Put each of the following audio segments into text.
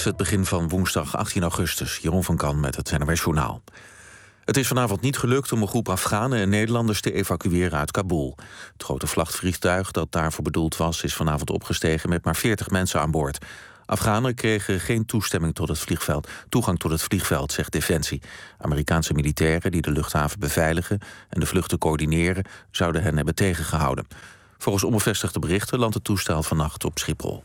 het begin van woensdag 18 augustus. Jeroen van Kan met het NOS Journaal. Het is vanavond niet gelukt om een groep Afghanen en Nederlanders te evacueren uit Kabul. Het grote vrachtvliegtuig dat daarvoor bedoeld was, is vanavond opgestegen met maar 40 mensen aan boord. Afghanen kregen geen toestemming tot het vliegveld, toegang tot het vliegveld, zegt Defensie. Amerikaanse militairen die de luchthaven beveiligen en de vluchten coördineren, zouden hen hebben tegengehouden. Volgens onbevestigde berichten landt het toestel vannacht op Schiphol.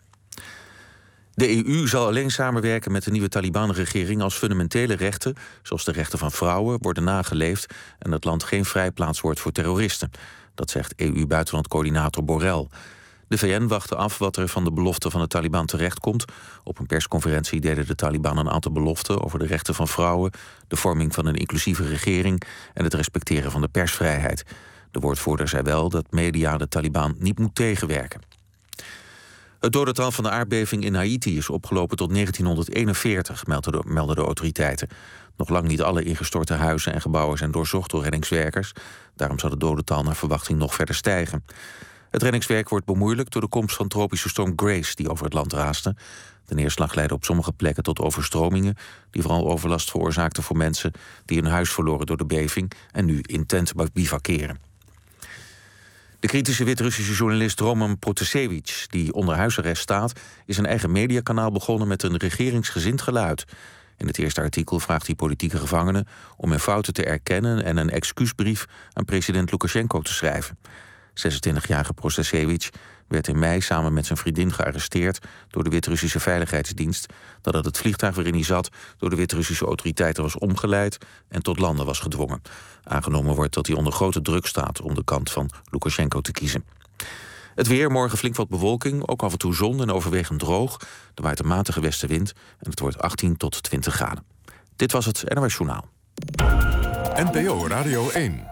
De EU zal alleen samenwerken met de nieuwe Taliban-regering als fundamentele rechten, zoals de rechten van vrouwen, worden nageleefd en het land geen vrijplaats wordt voor terroristen. Dat zegt EU-buitenlandcoördinator Borrell. De VN wachtte af wat er van de beloften van de Taliban terechtkomt. Op een persconferentie deden de Taliban een aantal beloften over de rechten van vrouwen, de vorming van een inclusieve regering en het respecteren van de persvrijheid. De woordvoerder zei wel dat media de Taliban niet moet tegenwerken. Het dodental van de aardbeving in Haiti is opgelopen tot 1941, melden de autoriteiten. Nog lang niet alle ingestorte huizen en gebouwen zijn doorzocht door reddingswerkers. Daarom zal het dodental naar verwachting nog verder stijgen. Het reddingswerk wordt bemoeilijkt door de komst van tropische storm Grace die over het land raasde. De neerslag leidde op sommige plekken tot overstromingen, die vooral overlast veroorzaakten voor mensen die hun huis verloren door de beving en nu in tenten bivakeren. De kritische Wit-Russische journalist Roman Protasevich, die onder huisarrest staat, is een eigen mediakanaal begonnen met een regeringsgezind geluid. In het eerste artikel vraagt hij politieke gevangenen om hun fouten te erkennen en een excuusbrief aan president Lukasjenko te schrijven. 26-jarige Protasevich werd in mei samen met zijn vriendin gearresteerd door de Wit-Russische Veiligheidsdienst, nadat het vliegtuig waarin hij zat door de Wit-Russische autoriteiten was omgeleid en tot landen was gedwongen. Aangenomen wordt dat hij onder grote druk staat om de kant van Lukasjenko te kiezen. Het weer, morgen flink wat bewolking, ook af en toe zon en overwegend droog. Er waait een matige westenwind en het wordt 18 tot 20 graden. Dit was het NOS Journaal. NPO Radio 1.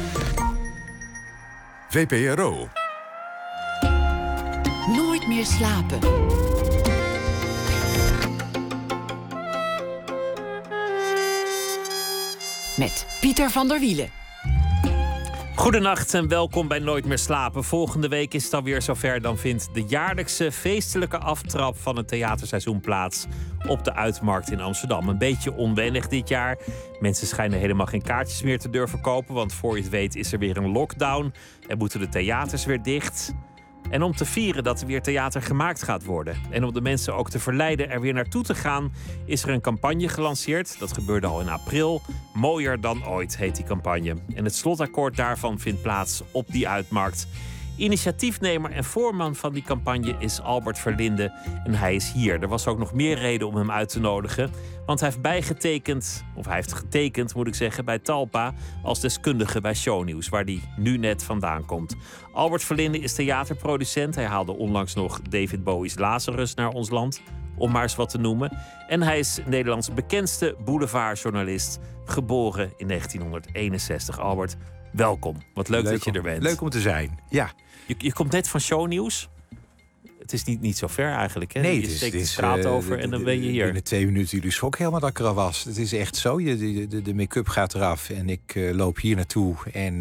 VPRO. Nooit meer slapen. Met Pieter van der Wielen. Goedenacht en welkom bij Nooit meer slapen. Volgende week is het alweer zover. Dan vindt de jaarlijkse feestelijke aftrap van het theaterseizoen plaats op de Uitmarkt in Amsterdam. Een beetje onwennig dit jaar. Mensen schijnen helemaal geen kaartjes meer te durven kopen, want voor je het weet is er weer een lockdown en moeten de theaters weer dicht. En om te vieren dat er weer theater gemaakt gaat worden en om de mensen ook te verleiden er weer naartoe te gaan, is er een campagne gelanceerd. Dat gebeurde al in april. Mooier dan ooit heet die campagne. En het slotakkoord daarvan vindt plaats op die Uitmarkt. Initiatiefnemer en voorman van die campagne is Albert Verlinde en hij is hier. Er was ook nog meer reden om hem uit te nodigen, want hij heeft getekend, moet ik zeggen, bij Talpa als deskundige bij Shownieuws, waar hij nu net vandaan komt. Albert Verlinde is theaterproducent. Hij haalde onlangs nog David Bowie's Lazarus naar ons land, om maar eens wat te noemen. En hij is Nederlands bekendste boulevardjournalist, geboren in 1961. Albert, welkom. Wat leuk dat je er bent. Leuk om te zijn, ja. Je komt net van Shownieuws. Het is niet zo ver eigenlijk, hè? Nee, je steekt de straat over en dan ben je hier. Binnen 2 minuten jullie schrok helemaal dat ik er al was. Het is echt zo. De make-up gaat eraf en ik loop hier naartoe. En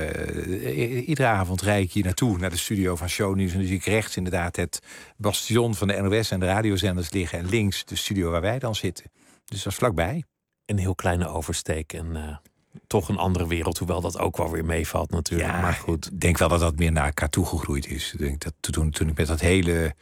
iedere avond rijd ik hier naartoe, naar de studio van Shownieuws. En dan zie ik rechts inderdaad het bastion van de NOS en de radiozenders liggen. En links de studio waar wij dan zitten. Dus dat is vlakbij. Een heel kleine oversteek en toch een andere wereld, hoewel dat ook wel weer meevalt natuurlijk. Ja, maar goed. Ik denk wel dat dat meer naar elkaar toegegroeid is. Ik denk dat toen ik met dat hele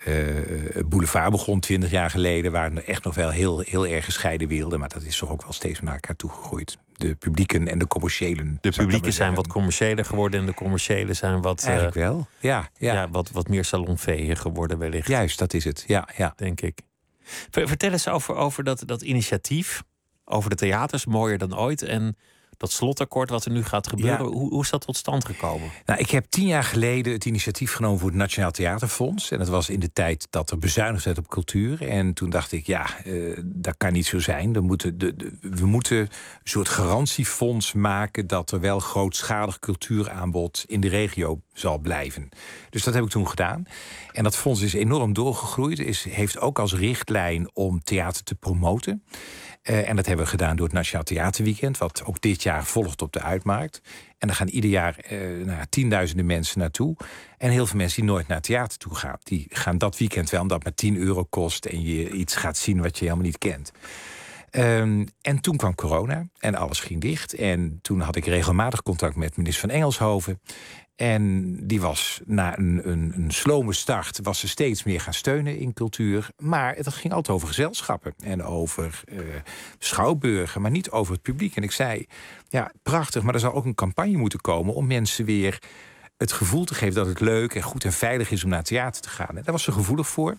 boulevard begon 20 jaar geleden, waren er echt nog wel heel erg gescheiden werelden. Maar dat is toch ook wel steeds naar elkaar toegegroeid. De publieken en de commerciëlen. De publieken zijn wat commerciëler geworden en de commerciële zijn wat, eigenlijk wel, ja. Wat meer salonveeg geworden wellicht. Juist, dat is het, ja. Denk ik. Vertel eens over dat initiatief, over de theaters, mooier dan ooit, en dat slotakkoord wat er nu gaat gebeuren. Ja. Hoe is dat tot stand gekomen? Nou, ik heb 10 jaar geleden het initiatief genomen voor het Nationaal Theaterfonds. En dat was in de tijd dat er bezuinigd werd op cultuur. En toen dacht ik, dat kan niet zo zijn. We moeten een soort garantiefonds maken dat er wel grootschalig cultuuraanbod in de regio zal blijven. Dus dat heb ik toen gedaan. En dat fonds is enorm doorgegroeid. Heeft ook als richtlijn om theater te promoten. En dat hebben we gedaan door het Nationaal Theaterweekend, wat ook dit jaar jaar volgt op de Uitmarkt. En daar gaan ieder jaar tienduizenden mensen naartoe. En heel veel mensen die nooit naar het theater toe gaan. Die gaan dat weekend wel, omdat het maar €10 kost... en je iets gaat zien wat je helemaal niet kent. En toen kwam corona en alles ging dicht. En toen had ik regelmatig contact met minister van Engelshoven. En die was na een slome start was ze steeds meer gaan steunen in cultuur. Maar het ging altijd over gezelschappen en over schouwburgen, maar niet over het publiek. En ik zei, ja, prachtig, maar er zou ook een campagne moeten komen om mensen weer het gevoel te geven dat het leuk en goed en veilig is om naar het theater te gaan. En daar was ze gevoelig voor.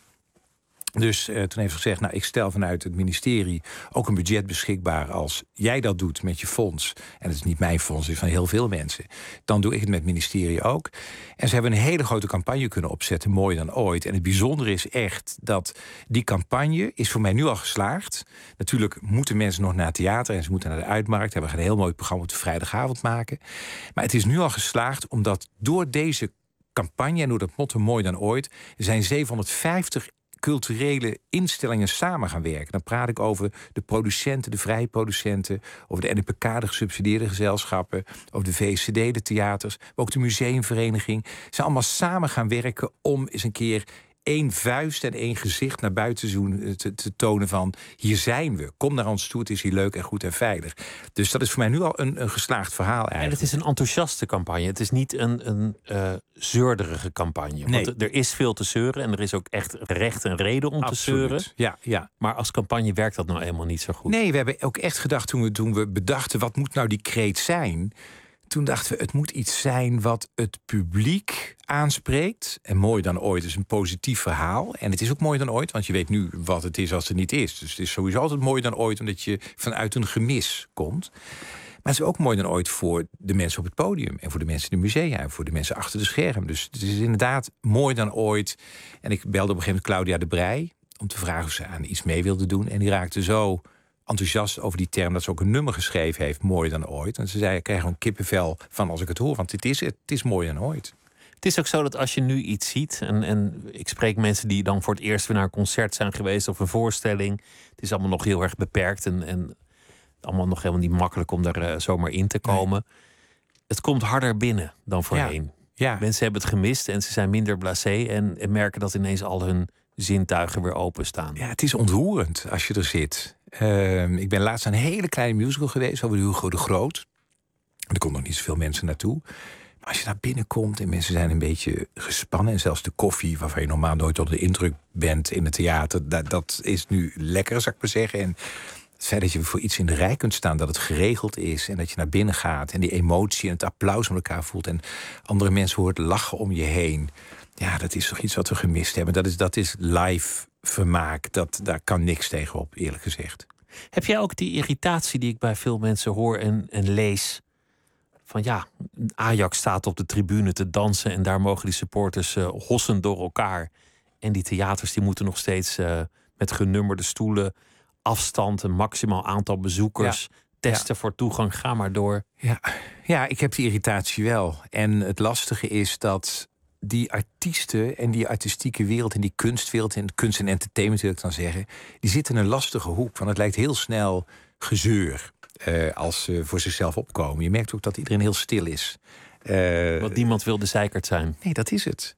Dus toen heeft ze gezegd, nou, ik stel vanuit het ministerie ook een budget beschikbaar. Als jij dat doet met je fonds, en het is niet mijn fonds, het is van heel veel mensen, dan doe ik het met het ministerie ook. En ze hebben een hele grote campagne kunnen opzetten, mooier dan ooit. En het bijzondere is echt dat die campagne is voor mij nu al geslaagd. Natuurlijk moeten mensen nog naar het theater en ze moeten naar de Uitmarkt. We gaan een heel mooi programma op de vrijdagavond maken. Maar het is nu al geslaagd omdat door deze campagne en door dat motto mooier dan ooit zijn 750 culturele instellingen samen gaan werken. Dan praat ik over de producenten, de vrije producenten, over de NPK, de gesubsidieerde gezelschappen, over de VCD, de theaters, maar ook de museumvereniging. Ze zijn allemaal samen gaan werken om eens een keer één vuist en één gezicht naar buiten te tonen van, hier zijn we. Kom naar ons toe, het is hier leuk en goed en veilig. Dus dat is voor mij nu al een geslaagd verhaal eigenlijk. En het is een enthousiaste campagne. Het is niet een zeurderige campagne. Nee. Want er is veel te zeuren en er is ook echt recht en reden om te zeuren. Ja. Maar als campagne werkt dat nou eenmaal niet zo goed. Nee, we hebben ook echt gedacht toen we bedachten, wat moet nou die kreet zijn? Toen dachten we, het moet iets zijn wat het publiek aanspreekt. En mooier dan ooit is een positief verhaal. En het is ook mooier dan ooit, want je weet nu wat het is als het niet is. Dus het is sowieso altijd mooier dan ooit, omdat je vanuit een gemis komt. Maar het is ook mooier dan ooit voor de mensen op het podium. En voor de mensen in de musea. En voor de mensen achter de scherm. Dus het is inderdaad mooier dan ooit. En ik belde op een gegeven moment Claudia de Breij om te vragen of ze aan iets mee wilde doen. En die raakte zo enthousiast over die term dat ze ook een nummer geschreven heeft, mooier dan ooit. En ze zei, ik krijg gewoon kippenvel van als ik het hoor, want het is mooier dan ooit. Het is ook zo dat als je nu iets ziet, en ik spreek mensen die dan voor het eerst weer naar een concert zijn geweest of een voorstelling. Het is allemaal nog heel erg beperkt en allemaal nog helemaal niet makkelijk om daar zomaar in te komen. Nee. Het komt harder binnen dan voorheen. Ja. Mensen hebben het gemist en ze zijn minder blasé en merken dat ineens al hun zintuigen weer openstaan. Ja, het is ontroerend als je er zit. Ik ben laatst aan een hele kleine musical geweest over Hugo de Groot. Er komen nog niet zoveel mensen naartoe. Maar als je daar binnenkomt en mensen zijn een beetje gespannen, en zelfs de koffie, waarvan je normaal nooit onder de indruk bent in het theater, dat is nu lekker, zou ik maar zeggen. En het feit dat je voor iets in de rij kunt staan, dat het geregeld is en dat je naar binnen gaat en die emotie en het applaus van elkaar voelt en andere mensen hoort lachen om je heen. Ja, dat is toch iets wat we gemist hebben. Dat is live vermaak. Daar kan niks tegenop, eerlijk gezegd. Heb jij ook die irritatie die ik bij veel mensen hoor en lees? Van ja, Ajax staat op de tribune te dansen en daar mogen die supporters hossen door elkaar. En die theaters die moeten nog steeds met genummerde stoelen, afstand, een maximaal aantal bezoekers, testen voor toegang, ga maar door. Ja, ik heb die irritatie wel. En het lastige is dat die artiesten en die artistieke wereld en die kunstwereld en kunst en entertainment wil ik dan zeggen, die zitten in een lastige hoek. Want het lijkt heel snel gezeur als ze voor zichzelf opkomen. Je merkt ook dat iedereen heel stil is. Want niemand wil de zeikert zijn. Nee, dat is het.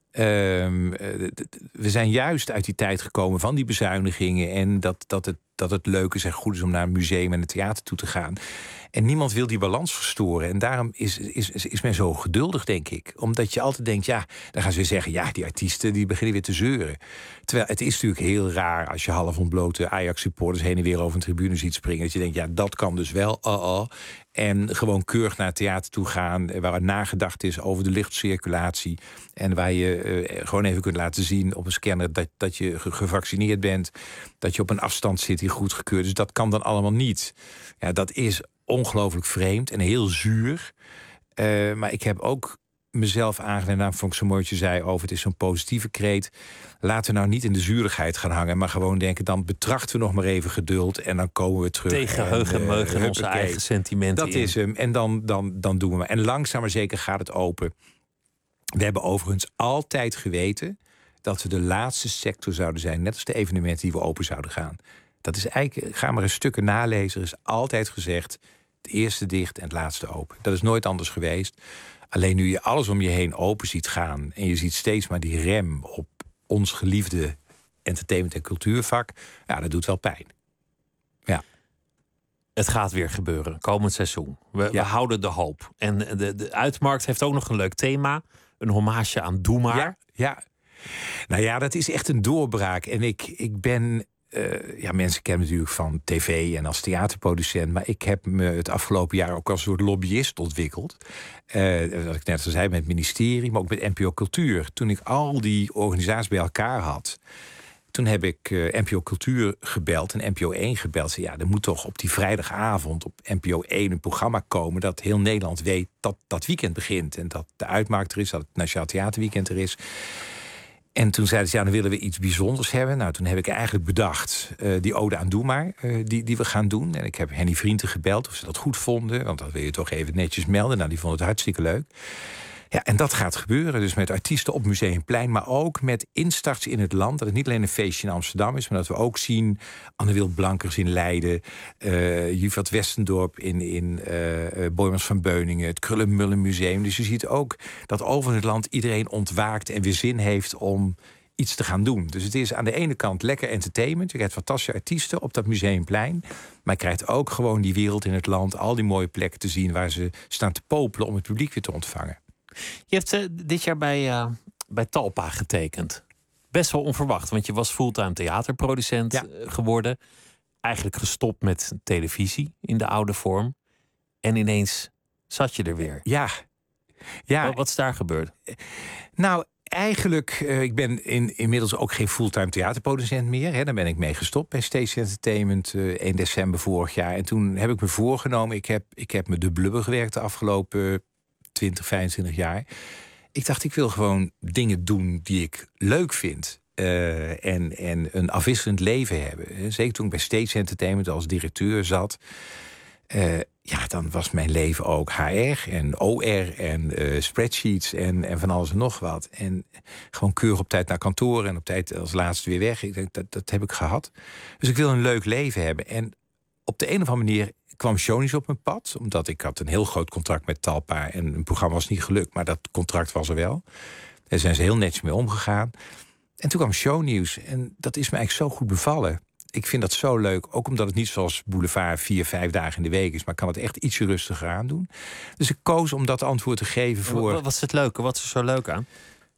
We zijn juist uit die tijd gekomen van die bezuinigingen en dat het leuk is en goed is om naar een museum en een theater toe te gaan. En niemand wil die balans verstoren. En daarom is men zo geduldig, denk ik. Omdat je altijd denkt, ja, dan gaan ze weer zeggen, ja, die artiesten die beginnen weer te zeuren. Terwijl het is natuurlijk heel raar als je half ontblote Ajax-supporters heen en weer over een tribune ziet springen. Dat je denkt, ja, dat kan dus wel. En gewoon keurig naar het theater toe gaan, waar nagedacht is over de lichtcirculatie. En waar je gewoon even kunt laten zien op een scanner dat je gevaccineerd bent. Dat je op een afstand zit die goedgekeurd is. Dat kan dan allemaal niet. Ja, dat is ongelooflijk vreemd en heel zuur. Maar ik heb ook mezelf aangeleerd, nou, vond ik zo mooi wat je zei over het is zo'n positieve kreet. Laten we nou niet in de zuurigheid gaan hangen, maar gewoon denken, dan betrachten we nog maar even geduld en dan komen we terug. Tegen heug en meug en onze eigen sentimenten. Dat is hem. En dan doen we maar. En langzaam maar zeker gaat het open. We hebben overigens altijd geweten dat we de laatste sector zouden zijn, net als de evenementen die we open zouden gaan. Dat is eigenlijk, ga maar eens stukken nalezen. Er is altijd gezegd, het eerste dicht en het laatste open. Dat is nooit anders geweest. Alleen nu je alles om je heen open ziet gaan en je ziet steeds maar die rem op ons geliefde entertainment- en cultuurvak, ja, dat doet wel pijn. Ja. Het gaat weer gebeuren, komend seizoen. We houden de hoop. En de Uitmarkt heeft ook nog een leuk thema. Een hommage aan Doe Maar. Ja. Nou ja, dat is echt een doorbraak. En ik ben... mensen kennen me natuurlijk van tv en als theaterproducent, maar ik heb me het afgelopen jaar ook als een soort lobbyist ontwikkeld. Wat ik net al zei, met het ministerie, maar ook met NPO Cultuur. Toen ik al die organisaties bij elkaar had, toen heb ik NPO Cultuur gebeld en NPO 1 gebeld. Zei, ja, er moet toch op die vrijdagavond op NPO 1 een programma komen dat heel Nederland weet dat dat weekend begint. En dat de Uitmarkt er is, dat het Nationaal Theaterweekend er is. En toen zeiden ze, ja, dan willen we iets bijzonders hebben. Nou, toen heb ik eigenlijk bedacht die ode aan Doe Maar, die we gaan doen. En ik heb Henny Vrienden gebeld of ze dat goed vonden. Want dat wil je toch even netjes melden. Nou, die vond het hartstikke leuk. Ja, en dat gaat gebeuren. Dus met artiesten op Museumplein, maar ook met instarts in het land. Dat het niet alleen een feestje in Amsterdam is, maar dat we ook zien Anne Wild-Blankers in Leiden, Juvert Westendorp in Boijmans van Beuningen, het Krullenmullen Museum. Dus je ziet ook dat over het land iedereen ontwaakt en weer zin heeft om iets te gaan doen. Dus het is aan de ene kant lekker entertainment. Je krijgt fantastische artiesten op dat Museumplein. Maar je krijgt ook gewoon die wereld in het land, al die mooie plekken te zien waar ze staan te popelen om het publiek weer te ontvangen. Je hebt dit jaar bij Talpa getekend. Best wel onverwacht, want je was fulltime theaterproducent geworden. Eigenlijk gestopt met televisie in de oude vorm. En ineens zat je er weer. Ja. Wat is daar gebeurd? Nou, eigenlijk, ik ben inmiddels ook geen fulltime theaterproducent meer. Hè. Daar ben ik mee gestopt bij Stage Entertainment 1 december vorig jaar. En toen heb ik me voorgenomen, ik heb me de blubber gewerkt de afgelopen 20, 25 jaar. Ik dacht, ik wil gewoon dingen doen die ik leuk vind. En een afwisselend leven hebben. Zeker toen ik bij Stage Entertainment als directeur zat. Dan was mijn leven ook HR en OR en spreadsheets en van alles en nog wat. En gewoon keurig op tijd naar kantoor en op tijd als laatste weer weg. Ik denk, dat heb ik gehad. Dus ik wil een leuk leven hebben. En op de een of andere manier kwam Shownieuws op mijn pad. Omdat ik had een heel groot contract met Talpa. En een programma was niet gelukt, maar dat contract was er wel. Daar zijn ze heel netjes mee omgegaan. En toen kwam Shownieuws. En dat is me eigenlijk zo goed bevallen. Ik vind dat zo leuk. Ook omdat het niet zoals Boulevard 4, 5 dagen in de week is. Maar kan het echt ietsje rustiger aan doen. Dus ik koos om dat antwoord te geven voor... Wat is het leuke? Wat is er zo leuk aan?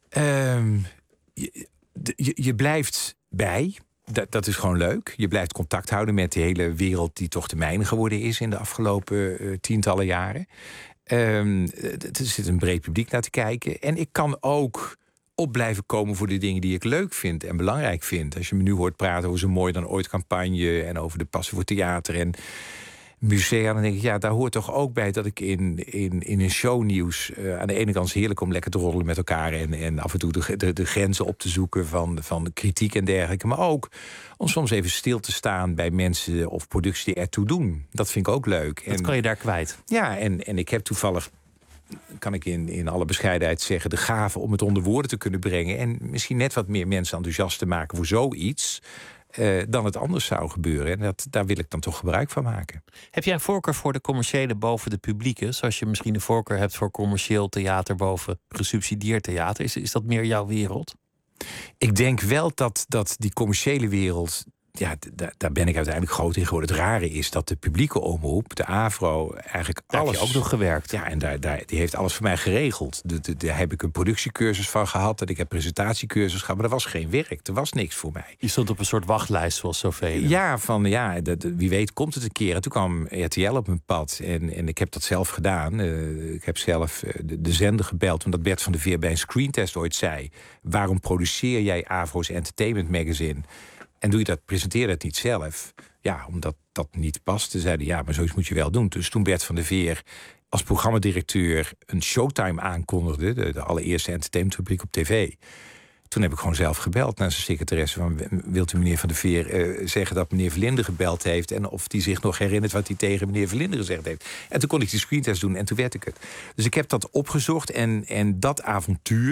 Je blijft bij... Dat is gewoon leuk. Je blijft contact houden met de hele wereld die toch de mijne geworden is in de afgelopen tientallen jaren. Er zit een breed publiek naar te kijken. En ik kan ook op blijven komen voor de dingen die ik leuk vind en belangrijk vind. Als je me nu hoort praten over zo'n Mooi dan ooit campagne en over de Passie voor Theater en musea, dan denk ik, ja, daar hoort toch ook bij dat ik in een shownieuws aan de ene kant is heerlijk om lekker te roddelen met elkaar en af en toe de grenzen op te zoeken van kritiek en dergelijke, maar ook om soms even stil te staan bij mensen of producties die ertoe doen. Dat vind ik ook leuk. Dat kan je daar kwijt. Ja, en ik heb toevallig, kan ik in alle bescheidenheid zeggen, de gave om het onder woorden te kunnen brengen en misschien net wat meer mensen enthousiast te maken voor zoiets dan het anders zou gebeuren. En daar wil ik dan toch gebruik van maken. Heb jij een voorkeur voor de commerciële boven de publieke? Zoals je misschien een voorkeur hebt voor commercieel theater boven gesubsidieerd theater. Is dat meer jouw wereld? Ik denk wel dat die commerciële wereld, ja, daar ben ik uiteindelijk groot in geworden. Het rare is dat de publieke omroep, de AVRO, eigenlijk daar alles... heb je ook nog gewerkt. Ja, en die heeft alles voor mij geregeld. Daar heb ik een productiecursus van gehad en ik heb presentatiecursus gehad, maar er was geen werk. Er was niks voor mij. Je stond op een soort wachtlijst zoals zoveel. Ja, wie weet komt het een keer. En toen kwam RTL op mijn pad en ik heb dat zelf gedaan. Ik heb zelf de zender gebeld, omdat Bert van der Veer bij een screentest ooit zei: waarom produceer jij AVRO's Entertainment Magazine? En presenteer het niet zelf. Ja, omdat dat niet paste. Zeiden, ja, maar zoiets moet je wel doen. Dus toen Bert van der Veer als programmadirecteur een Showtime aankondigde, de allereerste entertainmentrubriek op tv, toen heb ik gewoon zelf gebeld naar zijn secretaresse van: wilt u meneer van der Veer zeggen dat meneer Verlinde gebeld heeft en of die zich nog herinnert wat hij tegen meneer Verlinde gezegd heeft. En toen kon ik die screentest doen en toen werd ik het. Dus ik heb dat opgezocht en dat avontuur,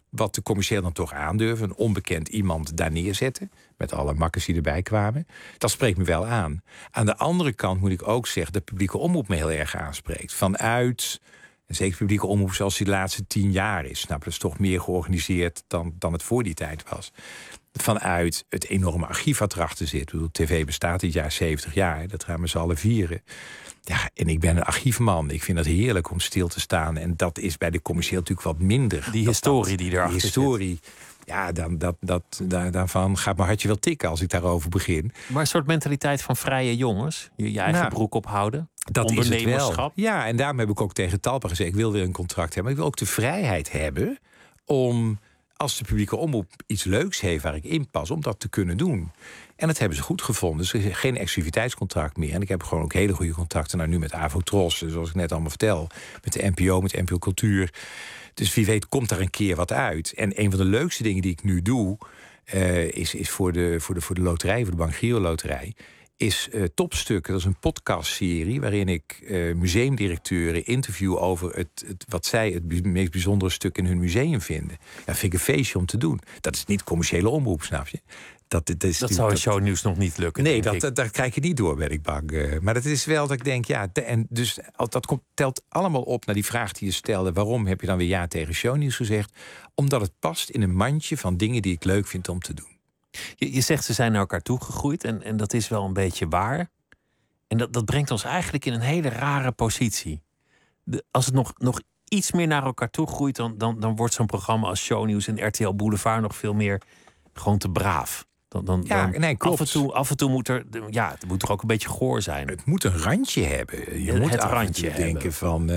wat de commercieel dan toch aandurven. Een onbekend iemand daar neerzetten. Met alle makkers die erbij kwamen. Dat spreekt me wel aan. Aan de andere kant moet ik ook zeggen... dat publieke omroep me heel erg aanspreekt. Vanuit, en zeker publieke omroep zoals die de laatste 10 jaar is. Nou, dat is toch meer georganiseerd dan het voor die tijd was. Vanuit het enorme archief wat erachter zit. Ik bedoel, tv bestaat dit jaar 70 jaar. Dat gaan we z'n allen vieren. Ja, en ik ben een archiefman. Ik vind het heerlijk om stil te staan. En dat is bij de commercieel natuurlijk wat minder. Die historie die erachter zit. Die historie, ja, daarvan gaat mijn hartje wel tikken als ik daarover begin. Maar een soort mentaliteit van vrije jongens. Je eigen broek ophouden. Dat is het wel. Ja, en daarom heb ik ook tegen Talpa gezegd... ik wil weer een contract hebben. Maar ik wil ook de vrijheid hebben om... als de publieke omroep iets leuks heeft waar ik in pas... om dat te kunnen doen. En dat hebben ze goed gevonden. Dus er is geen exclusiviteitscontract meer. En ik heb gewoon ook hele goede contacten. Nou, nu met Avotros, zoals ik net allemaal vertel. Met de NPO, met NPO Cultuur. Dus wie weet komt daar een keer wat uit. En een van de leukste dingen die ik nu doe... is voor de loterij, voor de Bank Giro Loterij... is Topstukken. Dat is een podcastserie waarin ik museumdirecteuren interview over wat zij het meest bijzondere stuk in hun museum vinden. Dat vind ik een feestje om te doen. Dat is niet commerciële omroep, snap je? Dat zou in shownieuws nog niet lukken. Nee, dat krijg je niet door, ben ik bang. Maar dat is wel dat ik denk, ja, en dus dat telt allemaal op naar die vraag die je stelde. Waarom heb je dan weer ja tegen shownieuws gezegd? Omdat het past in een mandje van dingen die ik leuk vind om te doen. Je zegt ze zijn naar elkaar toegegroeid en dat is wel een beetje waar. En dat brengt ons eigenlijk in een hele rare positie. Als het nog iets meer naar elkaar toe groeit... dan wordt zo'n programma als Shownieuws en RTL Boulevard... nog veel meer gewoon te braaf. Klopt. Af en toe moet er moet toch ook een beetje goor zijn. Het moet een randje hebben. Je moet het af randje en toe denken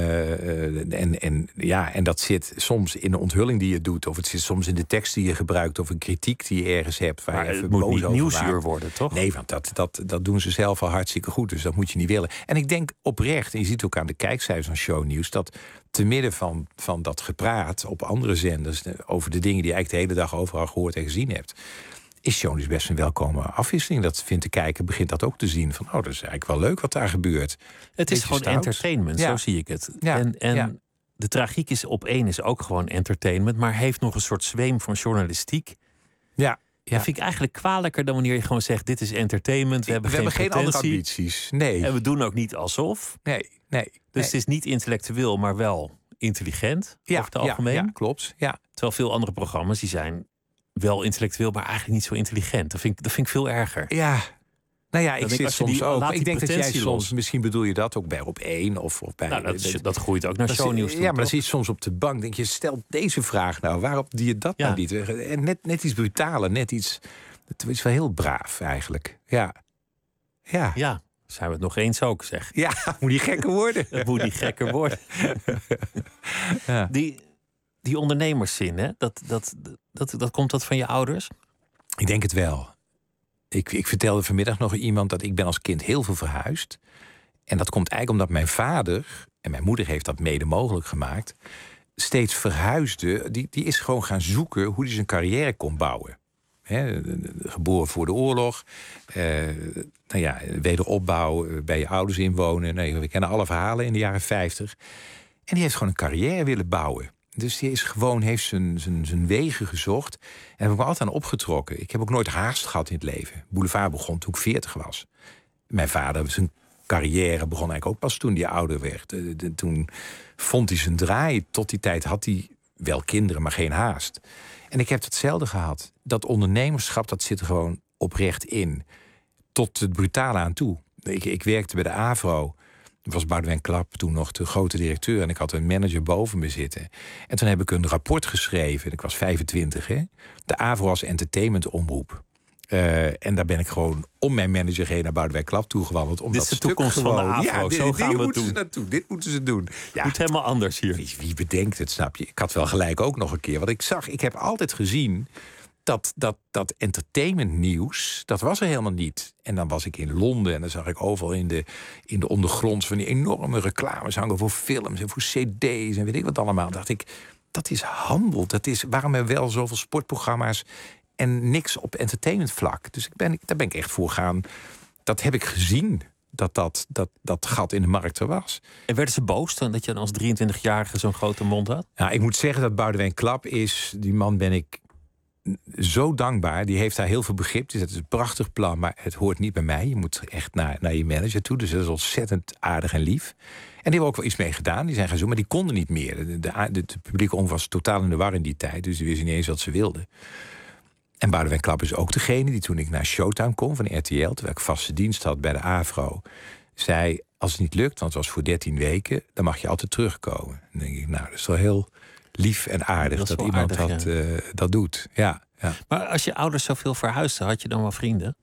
hebben. van... en dat zit soms in de onthulling die je doet... of het zit soms in de tekst die je gebruikt... of een kritiek die je ergens hebt. Waar maar je het even moet boos niet over nieuwsuur maakt. worden, toch? Nee, want dat doen ze zelf al hartstikke goed. Dus dat moet je niet willen. En ik denk oprecht, en je ziet ook aan de kijkcijfers van Shownieuws... dat te midden van dat gepraat op andere zenders... over de dingen die je eigenlijk de hele dag overal gehoord en gezien hebt... is Shownieuws best een welkome afwisseling. Dat vindt de kijker, begint dat ook te zien. Van, dat is eigenlijk wel leuk wat daar gebeurt. Het is gewoon entertainment, zo zie ik het. Ja. En de tragiek is op één is ook gewoon entertainment... maar heeft nog een soort zweem van journalistiek. Ja. Dat vind ik eigenlijk kwalijker dan wanneer je gewoon zegt... dit is entertainment, we hebben geen andere ambities. Nee. En we doen ook niet alsof. Nee. Dus het is niet intellectueel, maar wel intelligent over het algemeen. Ja, klopt. Ja. Terwijl veel andere programma's die zijn... wel intellectueel, maar eigenlijk niet zo intelligent. Dat vind ik veel erger. Ja, nou ja, ik zit soms ook. Ik denk dat jij soms, los. misschien bedoel je dat ook bij op 1 of bij... Nou, dat groeit ook naar Shownieuws toe. Ja, maar dan zie je soms op de bank, denk je, stel deze vraag nou, waarop doe je dat nou niet? En net iets brutaler, net iets... Het is wel heel braaf eigenlijk. Ja, zijn we het nog eens ook, zeg. Ja, moet die gekker worden. Het moet niet gekker worden. Ja. Die ondernemerszin, hè? Dat komt dat van je ouders? Ik denk het wel. Ik vertelde vanmiddag nog iemand dat ik ben als kind heel veel verhuisd. En dat komt eigenlijk omdat mijn vader, en mijn moeder heeft dat mede mogelijk gemaakt, steeds verhuisde. Die is gewoon gaan zoeken hoe hij zijn carrière kon bouwen. Geboren voor de oorlog. Wederopbouw, bij je ouders inwonen. We kennen alle verhalen in de jaren 50. En die heeft gewoon een carrière willen bouwen. Dus die heeft zijn wegen gezocht. En daar heb ik me altijd aan opgetrokken. Ik heb ook nooit haast gehad in het leven. Boulevard begon toen ik 40 was. Mijn vader, zijn carrière begon eigenlijk ook pas toen hij ouder werd. Toen vond hij zijn draai. Tot die tijd had hij wel kinderen, maar geen haast. En ik heb hetzelfde gehad. Dat ondernemerschap, dat zit er gewoon oprecht in. Tot het brutale aan toe. Ik werkte bij de AVRO. Was Boudewijn Klap toen nog de grote directeur. En ik had een manager boven me zitten. En toen heb ik een rapport geschreven. Ik was 25, hè. De AVRO als entertainmentomroep. En daar ben ik gewoon om mijn manager heen naar Boudewijn Klap toegewandeld. Dit is de toekomst van de AVRO. Zo gaan we het doen. Dit moeten ze doen. Ja, moet helemaal anders hier. Wie bedenkt het, snap je? Ik had wel gelijk ook nog een keer. Want ik heb altijd gezien dat entertainmentnieuws, dat was er helemaal niet. En dan was ik in Londen en dan zag ik overal in de ondergronds van die enorme reclames hangen voor films en voor cd's en weet ik wat allemaal. Dacht ik, dat is handel. Waarom hebben we wel zoveel sportprogramma's en niks op entertainmentvlak? Dus daar ben ik echt voor gaan. Dat heb ik gezien. dat gat in de markt er was. En werden ze boos dan dat je als 23-jarige zo'n grote mond had? Nou, ik moet zeggen dat Boudewijn Klap is... Die man ben ik zo dankbaar. Die heeft daar heel veel begrip. Dus het is een prachtig plan, maar het hoort niet bij mij. Je moet echt naar je manager toe. Dus dat is ontzettend aardig en lief. En die hebben ook wel iets mee gedaan. Die zijn gaan zo, maar die konden niet meer. De publieke omroep was totaal in de war in die tijd. Dus die wisten niet eens wat ze wilden. En Boudewijn Klap is ook degene die toen ik naar Showtime kom van RTL... terwijl ik vaste dienst had bij de AVRO... zei, als het niet lukt, want het was voor 13 weken... dan mag je altijd terugkomen. Dan denk ik, nou, dat is wel heel lief en aardig dat iemand aardig, dat doet. Ja. Maar als je ouders zoveel verhuisden, had je dan wel vrienden?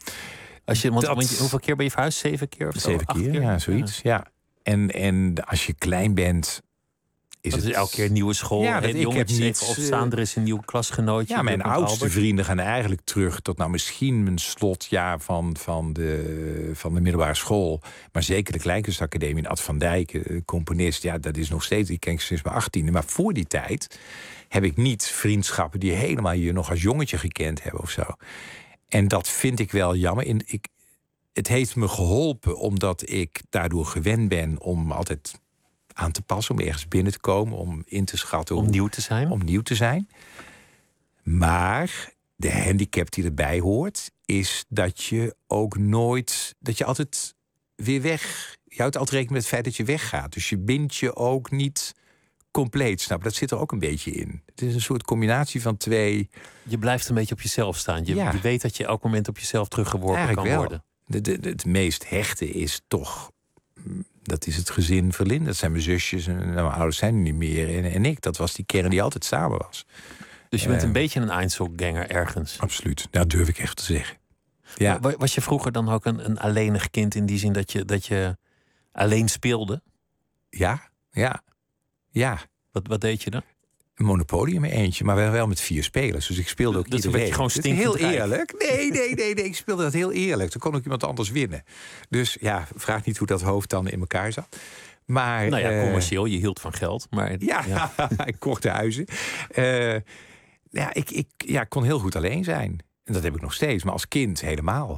Want hoeveel keer ben je verhuisd? 7 keer of zo? 7 keer, ja, zoiets. Ja. En als je klein bent... Is het elke keer een nieuwe school? Ja, de jongens even opstaan, er is een nieuw klasgenootje. Ja, mijn oudste vrienden gaan eigenlijk terug tot nou misschien mijn slotjaar van de middelbare school. Maar zeker de Kleinkunstacademie. Ad van Dijk, componist, ja, dat is nog steeds, die ken ik sinds mijn 18e. Maar voor die tijd heb ik niet vriendschappen die helemaal je nog als jongetje gekend hebben of zo. En dat vind ik wel jammer. Het heeft me geholpen omdat ik daardoor gewend ben om altijd aan te passen, om ergens binnen te komen, om in te schatten. Om nieuw te zijn. Maar de handicap die erbij hoort, is dat je ook nooit, dat je altijd weer weg. Je houdt altijd rekening met het feit dat je weggaat. Dus je bindt je ook niet compleet. Snap, dat zit er ook een beetje in. Het is een soort combinatie van twee. Je blijft een beetje op jezelf staan. Je weet dat je elk moment op jezelf teruggeworpen kan worden. Het meest hechte is toch, dat is het gezin Verlinde. Dat zijn mijn zusjes en mijn ouders zijn er niet meer. En ik, dat was die kern die altijd samen was. Dus je bent een beetje een Einzelganger ergens? Absoluut, dat durf ik echt te zeggen. Ja. Was je vroeger dan ook een alleenig kind in die zin dat je alleen speelde? Ja. Wat deed je dan? Een Monopoly in mijn eentje, maar wel met 4 spelers. Dus ik speelde ook iedereen. Dat je gewoon stinkend heel eerlijk. Nee, ik speelde dat heel eerlijk. Dan kon ook iemand anders winnen. Dus ja, vraag niet hoe dat hoofd dan in elkaar zat. Maar, nou ja, commercieel, je hield van geld. Maar, ja. Ik kocht huizen. Ik kon heel goed alleen zijn. En dat heb ik nog steeds, maar als kind helemaal.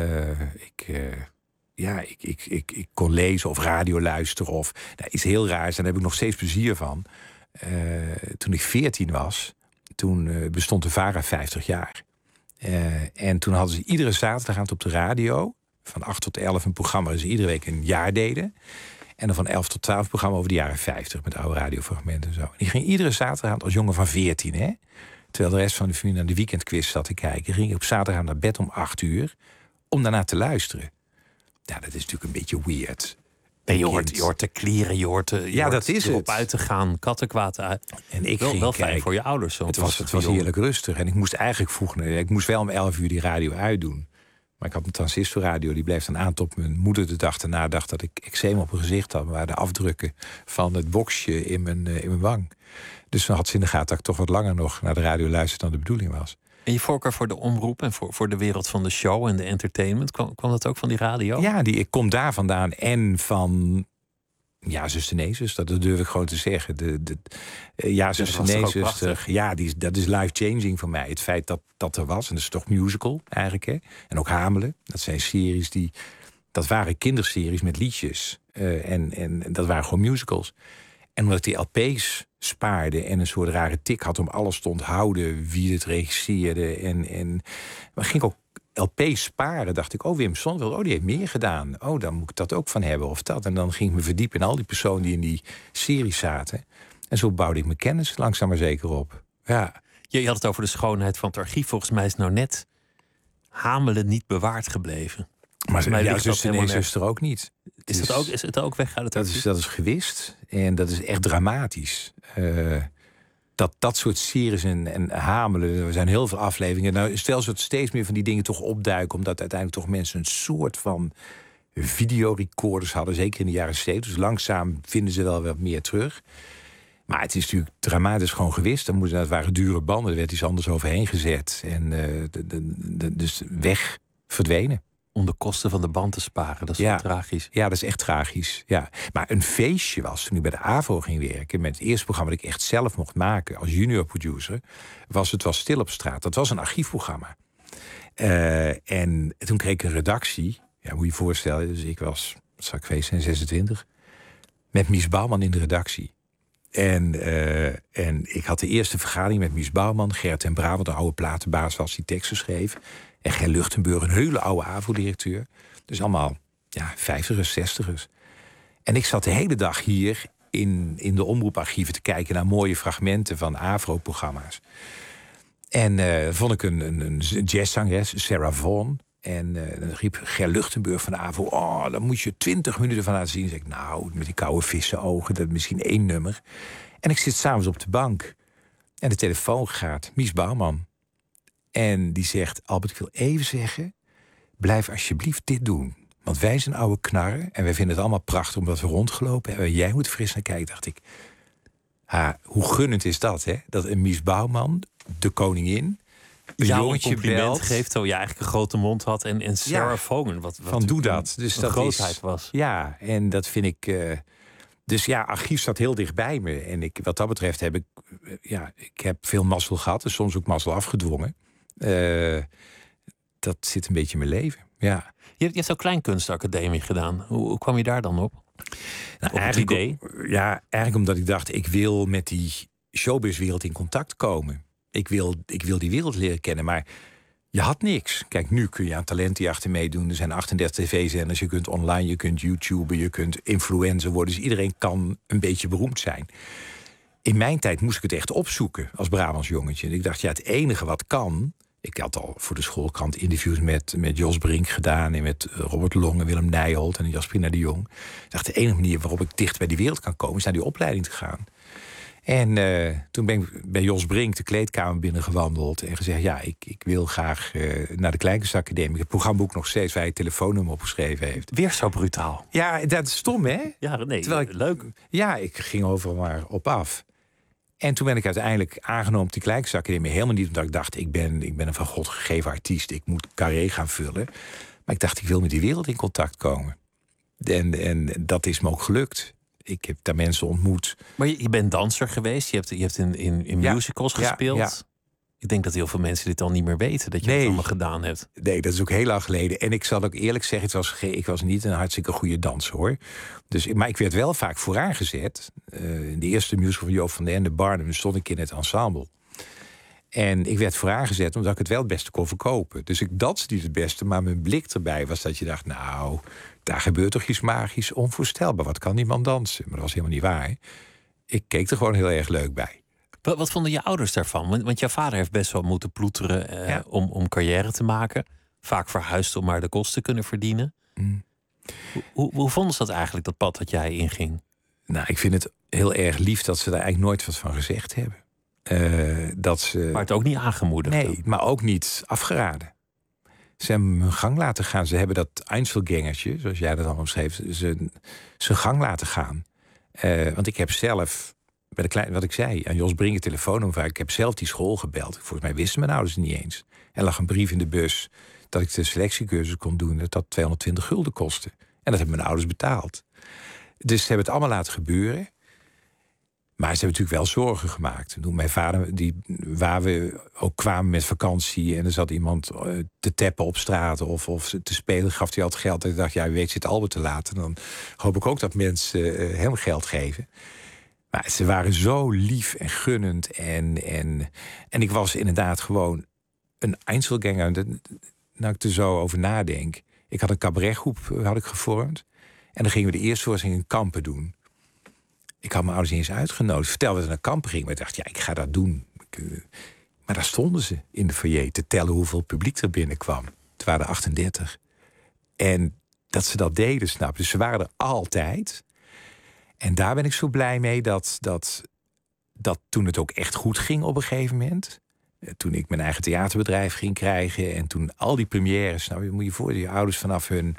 Ik kon lezen of radio luisteren of iets heel raars. Daar heb ik nog steeds plezier van. Toen ik 14 was, toen bestond de VARA 50 jaar. En toen hadden ze iedere zaterdagavond op de radio, van 8 tot 11 een programma waar ze iedere week een jaar deden. En dan van 11 tot 12 een programma over de jaren 50 met oude radiofragmenten en zo. En die ging iedere zaterdagavond als jongen van 14, hè? Terwijl de rest van de familie naar de weekendquiz zat te kijken, ging ik op zaterdagavond naar bed om 8 uur om daarna te luisteren. Ja, dat is natuurlijk een beetje weird. Nee, je hoort te klieren, je hoort erop uit te gaan, kattenkwaad uit. En ik wel fijn kijken. voor je ouders. Het was heerlijk rustig. En ik moest eigenlijk vroeg, ik moest wel om 11 uur die radio uitdoen. Maar ik had een transistorradio, die bleef dan aan tot mijn moeder de dag daarna dacht dat ik eczeem op mijn gezicht had. Maar de afdrukken van het boxje in mijn wang. Dus dan had ze in de gaten dat ik toch wat langer nog naar de radio luisterde dan de bedoeling was. En je voorkeur voor de omroep en voor de wereld van de show en de entertainment, kwam dat ook van die radio? Ja, ik kom daar vandaan en van Zuster Nee Zuster, dat durf ik gewoon te zeggen. Zuster Nee Zuster, dat is life-changing voor mij. Het feit dat er was, en dat is toch musical eigenlijk, hè? En ook Hamelen, dat zijn series dat waren kinderseries met liedjes. En dat waren gewoon musicals. En omdat ik die LP's spaarde en een soort rare tik had om alles te onthouden, wie het regisseerde. Maar ging ook LP's sparen, dacht ik, Wim Sonneveld, die heeft meer gedaan. Dan moet ik dat ook van hebben of dat. En dan ging ik me verdiepen in al die personen die in die serie zaten. En zo bouwde ik mijn kennis langzaam maar zeker op. Ja. Je had het over de schoonheid van het archief. Volgens mij is nou net Hamelen niet bewaard gebleven. Maar jouw Zuster Nee Zuster ook niet. Is het ook weg uit het archief? Dat is gewist. En dat is echt dramatisch. Dat soort series en Hamelen, er zijn heel veel afleveringen. Nou, stel dat steeds meer van die dingen toch opduiken, omdat uiteindelijk toch mensen een soort van videorecorders hadden, zeker in de jaren 70. Dus langzaam vinden ze wel wat meer terug. Maar het is natuurlijk dramatisch gewoon gewist. Dat waren dure banden, er werd iets anders overheen gezet. En dus weg verdwenen. Om de kosten van de band te sparen, dat is wel tragisch. Ja, dat is echt tragisch. Ja. Maar een feestje was, toen ik bij de AVRO ging werken, met het eerste programma dat ik echt zelf mocht maken als junior producer, Het was stil op straat. Dat was een archiefprogramma. En toen kreeg ik een redactie. moet je je voorstellen, dus ik was, wat zou ik geweest zijn, 26... met Mies Bouwman in de redactie. En ik had de eerste vergadering met Mies Bouwman, Gerrit ten Brabant, de oude platenbaas, was die teksten schreef. En Ger Luchtenburg, een hele oude AVRO-directeur. Dus allemaal 50ers, 60ers. En ik zat de hele dag hier in de omroeparchieven te kijken naar mooie fragmenten van AVRO-programma's. En vond ik een jazzzangeres, Sarah Vaughan. En dan riep Ger Luchtenburg van de AVRO... oh, dan moet je 20 minuten van laten zien. Dan zeg ik, nou, met die koude vissenogen, dat is misschien 1 nummer. En ik zit 's avonds op de bank. En de telefoon gaat, Mies Bouwman. En die zegt, Albert, ik wil even zeggen... blijf alsjeblieft dit doen. Want wij zijn oude knarren en wij vinden het allemaal prachtig... omdat we rondgelopen hebben. Jij moet fris naar kijken, dacht ik. Hoe gunnend is dat, hè? Dat een Mies Bouwman, de koningin... een jongetje een compliment belt, geeft, terwijl je eigenlijk een grote mond had. En Sarah Vaughan, wat van doe dat. Dus een dat grootheid was. Ja, en dat vind ik... dus ja, archief staat heel dicht bij me. En wat dat betreft heb ik heb veel mazzel gehad. En soms ook mazzel afgedwongen. Dat zit een beetje in mijn leven, ja. Je hebt ook Kleinkunstacademie gedaan. Hoe kwam je daar dan op? Nou, op het idee? Eigenlijk omdat ik dacht, ik wil met die showbizwereld in contact komen. Ik wil die wereld leren kennen, maar je had niks. Kijk, nu kun je aan talentenjachten meedoen. Er zijn 38 tv-zenders, je kunt online, je kunt YouTuben, je kunt influencer worden. Dus iedereen kan een beetje beroemd zijn. In mijn tijd moest ik het echt opzoeken als Brabants jongetje. En ik dacht, het enige wat kan... Ik had al voor de schoolkrant interviews met Jos Brink gedaan... en met Robert Long en Willem Nijholt en Jasperina de Jong. Ik dacht, de enige manier waarop ik dicht bij die wereld kan komen... is naar die opleiding te gaan. En toen ben ik bij Jos Brink de kleedkamer binnengewandeld... en gezegd, ik wil graag naar de Kleinkunstacademie. Het programmaboek nog steeds, waar hij het telefoonnummer opgeschreven heeft. Weer zo brutaal. Ja, dat is stom, hè? Ja, nee, leuk. Ja, ik ging overal maar op af. En toen ben ik uiteindelijk aangenomen op die Kleinkunstacademie. Helemaal niet omdat ik dacht, ik ben een van God gegeven artiest. Ik moet carrière gaan vullen. Maar ik dacht, ik wil met die wereld in contact komen. En dat is me ook gelukt. Ik heb daar mensen ontmoet. Maar je bent danser geweest. Je hebt in musicals gespeeld. Ja. Ik denk dat heel veel mensen dit al niet meer weten. Dat je het allemaal gedaan hebt. Nee, dat is ook heel lang geleden. En ik zal ook eerlijk zeggen, ik was niet een hartstikke goede danser, hoor. Maar ik werd wel vaak vooraan gezet. In de eerste musical van Joop van den Ende, Barnum, stond ik in het ensemble. En ik werd vooraan gezet omdat ik het wel het beste kon verkopen. Dus ik danste niet het beste, maar mijn blik erbij was dat je dacht... nou, daar gebeurt toch iets magisch, onvoorstelbaar. Wat kan die man dansen? Maar dat was helemaal niet waar. Ik keek er gewoon heel erg leuk bij. Wat vonden je ouders daarvan? Want jouw vader heeft best wel moeten ploeteren om carrière te maken. Vaak verhuisd om maar de kosten te kunnen verdienen. Mm. Hoe vonden ze dat eigenlijk, dat pad dat jij inging? Nou, ik vind het heel erg lief dat ze daar eigenlijk nooit wat van gezegd hebben. Maar het ook niet aangemoedigd? Nee, maar ook niet afgeraden. Ze hebben hun gang laten gaan. Ze hebben dat Einzelgängertje, zoals jij dat al omschreef, zijn gang laten gaan. Want ik heb zelf... wat ik zei, aan Jos Brink telefoonnummer. Ik heb zelf die school gebeld. Volgens mij wisten mijn ouders het niet eens. En lag een brief in de bus dat ik de selectiecursus kon doen. Dat 220 gulden kostte. En dat hebben mijn ouders betaald. Dus ze hebben het allemaal laten gebeuren. Maar ze hebben natuurlijk wel zorgen gemaakt. Toen mijn vader, waar we ook kwamen met vakantie... en er zat iemand te tappen op straat of te spelen... gaf hij altijd geld. En ik dacht, wie weet zit Albert te laten. Dan hoop ik ook dat mensen hem geld geven. Maar ze waren zo lief en gunnend. En ik was inderdaad gewoon een Einzelgänger. Nou, ik er zo over nadenk. Ik had een cabaretgroep gevormd. En dan gingen we de eerste voorstelling in Kampen doen. Ik had mijn ouders niet eens uitgenodigd. Vertelde dat we naar Kampen gingen. Maar ik dacht, ik ga dat doen. Maar daar stonden ze in de foyer te tellen hoeveel publiek er binnenkwam. Het waren er 38. En dat ze dat deden, snap. Dus ze waren er altijd... En daar ben ik zo blij mee dat toen het ook echt goed ging op een gegeven moment... toen ik mijn eigen theaterbedrijf ging krijgen... en toen al die premières... nou, je moet je voor die ouders vanaf hun...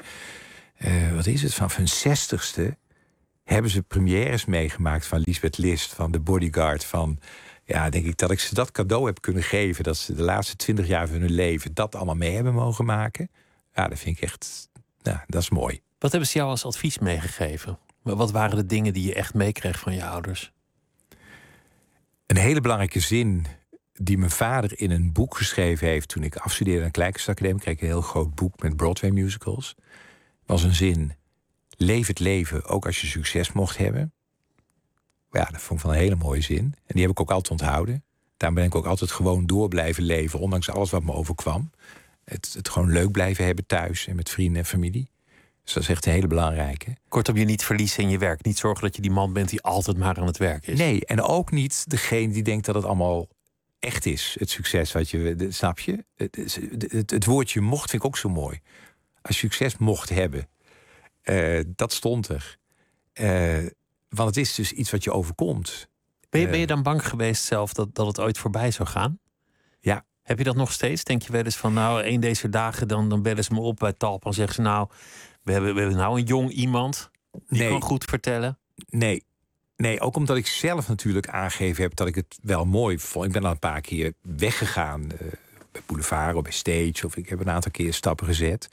vanaf hun 60ste... hebben ze premières meegemaakt van Lisbeth List... van The Bodyguard, van... denk ik dat ik ze dat cadeau heb kunnen geven... dat ze de laatste 20 jaar van hun leven... dat allemaal mee hebben mogen maken. Ja, dat vind ik echt... dat is mooi. Wat hebben ze jou als advies meegegeven? Wat waren de dingen die je echt meekreeg van je ouders? Een hele belangrijke zin die mijn vader in een boek geschreven heeft... toen ik afstudeerde aan de Kleinkunstacademie... kreeg ik een heel groot boek met Broadway musicals. was een zin. Leef het leven, ook als je succes mocht hebben. Ja, dat vond ik wel een hele mooie zin. En die heb ik ook altijd onthouden. Daarom ben ik ook altijd gewoon door blijven leven, ondanks alles wat me overkwam. Het gewoon leuk blijven hebben thuis en met vrienden en familie. Dus dat is echt een hele belangrijke. Kortom, je niet verliezen in je werk. Niet zorgen dat je die man bent die altijd maar aan het werk is. Nee, en ook niet degene die denkt dat het allemaal echt is. Het succes wat je... Snap je? Het woordje mocht vind ik ook zo mooi. Als je succes mocht hebben. Dat stond er. Want het is dus iets wat je overkomt. Ben je dan bang geweest zelf dat het ooit voorbij zou gaan? Ja. Heb je dat nog steeds? Denk je wel eens van, nou, een deze dagen dan bellen ze me op bij Talpa en zeggen ze, nou, we hebben nou een jong iemand die kan goed vertellen. Nee, ook omdat ik zelf natuurlijk aangegeven heb dat ik het wel mooi vond. Ik ben al een paar keer weggegaan bij Boulevard of bij Stage, of ik heb een aantal keer stappen gezet.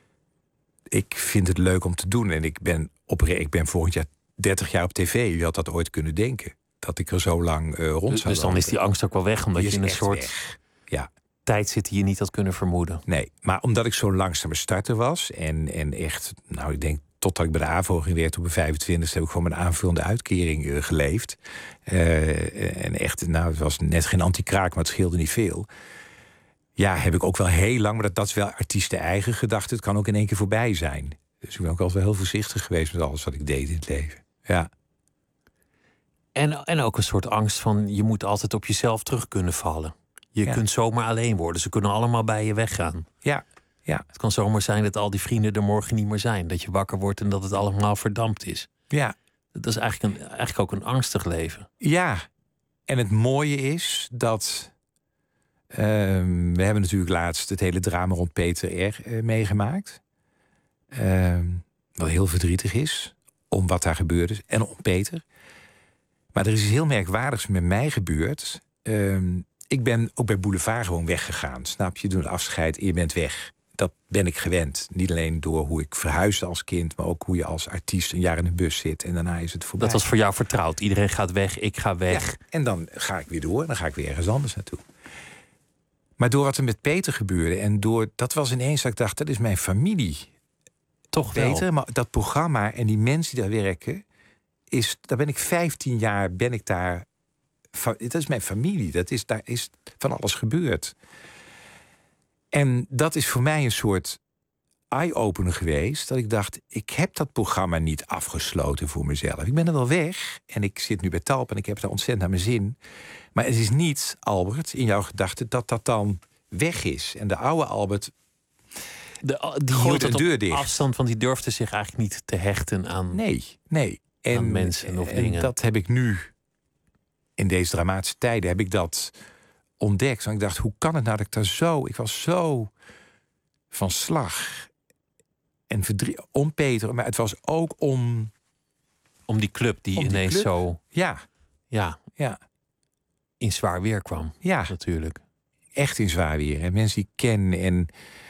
Ik vind het leuk om te doen en ik ben volgend jaar 30 jaar op tv. Wie had dat ooit kunnen denken? Dat ik er zo lang rond zou Dus dan is die angst ook wel weg, omdat je in een soort tijd zit die je niet had kunnen vermoeden. Nee, maar omdat ik zo'n langzame starter was en echt, nou, ik denk totdat ik bij de AVRO ging werken op mijn 25e heb ik gewoon mijn aanvullende uitkering geleefd. En echt, nou, het was net geen anti-kraak, maar het scheelde niet veel. Ja, heb ik ook wel heel lang, maar dat is wel artiesten eigen gedachte. Het kan ook in één keer voorbij zijn. Dus ik ben ook altijd wel heel voorzichtig geweest met alles wat ik deed in het leven. Ja. En ook een soort angst van, je moet altijd op jezelf terug kunnen vallen. Je kunt zomaar alleen worden. Ze kunnen allemaal bij je weggaan. Ja. Het kan zomaar zijn dat al die vrienden er morgen niet meer zijn. Dat je wakker wordt en dat het allemaal verdampt is. Ja. Dat is eigenlijk ook een angstig leven. Ja. En het mooie is dat... we hebben natuurlijk laatst het hele drama rond Peter R. Meegemaakt. Wat heel verdrietig is. Om wat daar gebeurde. En om Peter. Maar er is iets heel merkwaardigs met mij gebeurd. Ik ben ook bij Boulevard gewoon weggegaan. Snap je? Doe een afscheid en je bent weg. Dat ben ik gewend. Niet alleen door hoe ik verhuisde als kind, maar ook hoe je als artiest een jaar in een bus zit. En daarna is het voorbij. Dat was voor jou vertrouwd. Iedereen gaat weg, ik ga weg. Ja, en dan ga ik weer door. Dan ga ik weer ergens anders naartoe. Maar door wat er met Peter gebeurde en dat was ineens dat ik dacht, dat is mijn familie. Toch wel. Peter, maar dat programma en die mensen die daar werken, daar ben ik 15 jaar daar. Dat is mijn familie. Daar is van alles gebeurd. En dat is voor mij een soort eye-opener geweest. Dat ik dacht, ik heb dat programma niet afgesloten voor mezelf. Ik ben er wel weg. En ik zit nu bij Talpa en ik heb daar ontzettend naar mijn zin. Maar het is niet, Albert, in jouw gedachten dat dan weg is. En de oude Albert die hield het deur op dicht. Afstand, want die durfde zich eigenlijk niet te hechten aan, nee. aan mensen of dingen. En dat heb ik nu, in deze dramatische tijden, heb ik dat ontdekt. Want ik dacht, hoe kan het nou dat ik ik was zo van slag. En verdriet om Peter, maar het was ook om die club die ineens club. zo Ja. in zwaar weer kwam. Ja. Natuurlijk. Echt in zwaar weer. En mensen die ik ken en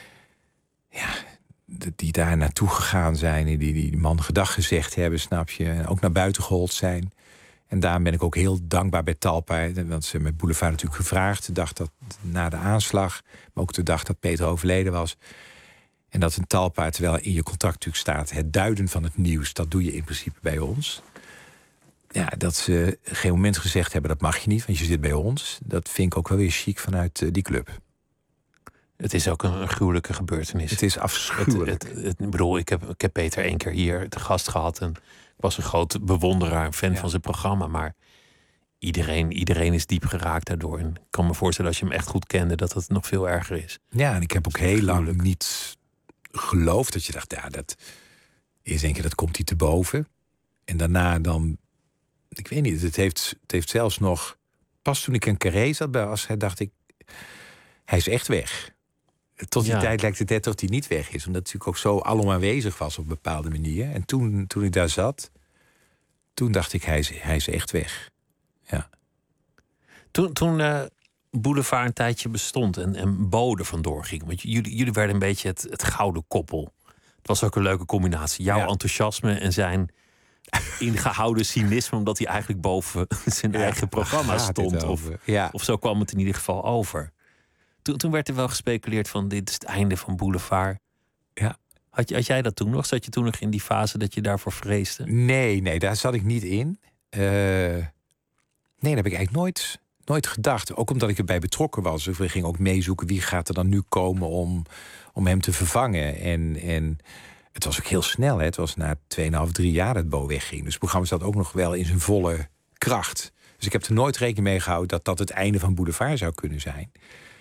die daar naartoe gegaan zijn en die man gedag gezegd hebben, snap je. En ook naar buiten gehold zijn. En daarom ben ik ook heel dankbaar bij Talpa. Want ze met Boulevard natuurlijk gevraagd. De dag dat na de aanslag. Maar ook de dag dat Peter overleden was. En dat een Talpa, terwijl in je contract natuurlijk staat, het duiden van het nieuws, dat doe je in principe bij ons. Ja, dat ze geen moment gezegd hebben, dat mag je niet, want je zit bij ons. Dat vind ik ook wel weer chic vanuit die club. Het is ook een gruwelijke gebeurtenis. Het is afschuwelijk. Ik bedoel, ik heb Peter 1 keer hier te gast gehad. En ik was een groot bewonderaar, fan van zijn programma. Maar iedereen is diep geraakt daardoor. En ik kan me voorstellen, als je hem echt goed kende, dat het nog veel erger is. Ja, en ik heb ook heel lang niet geloofd dat je dacht, ja, dat eerst denk je, dat komt hij te boven. En daarna dan, ik weet niet, het heeft zelfs nog, pas toen ik in Carré zat bij As, dacht ik, hij is echt weg. Tot die tijd lijkt het net of hij niet weg is. Omdat hij natuurlijk ook zo alom aanwezig was op een bepaalde manier. En toen ik daar zat, toen dacht ik, hij is echt weg. Ja. Toen Boulevard een tijdje bestond en Bo er vandoor ging. Want jullie werden een beetje het gouden koppel. Het was ook een leuke combinatie. Jouw enthousiasme en zijn ingehouden cynisme, omdat hij eigenlijk boven zijn eigen programma stond. Of zo kwam het in ieder geval over. Toen werd er wel gespeculeerd van, dit is het einde van Boulevard. Ja. Had jij dat toen nog? Zat je toen nog in die fase dat je daarvoor vreesde? Nee, daar zat ik niet in. Nee, dat heb ik eigenlijk nooit gedacht. Ook omdat ik erbij betrokken was. We gingen ook meezoeken wie gaat er dan nu komen om hem te vervangen. En het was ook heel snel. Hè? Het was na 2,5, 3 jaar dat Bo wegging. Dus het programma zat ook nog wel in zijn volle kracht. Dus ik heb er nooit rekening mee gehouden dat dat het einde van Boulevard zou kunnen zijn.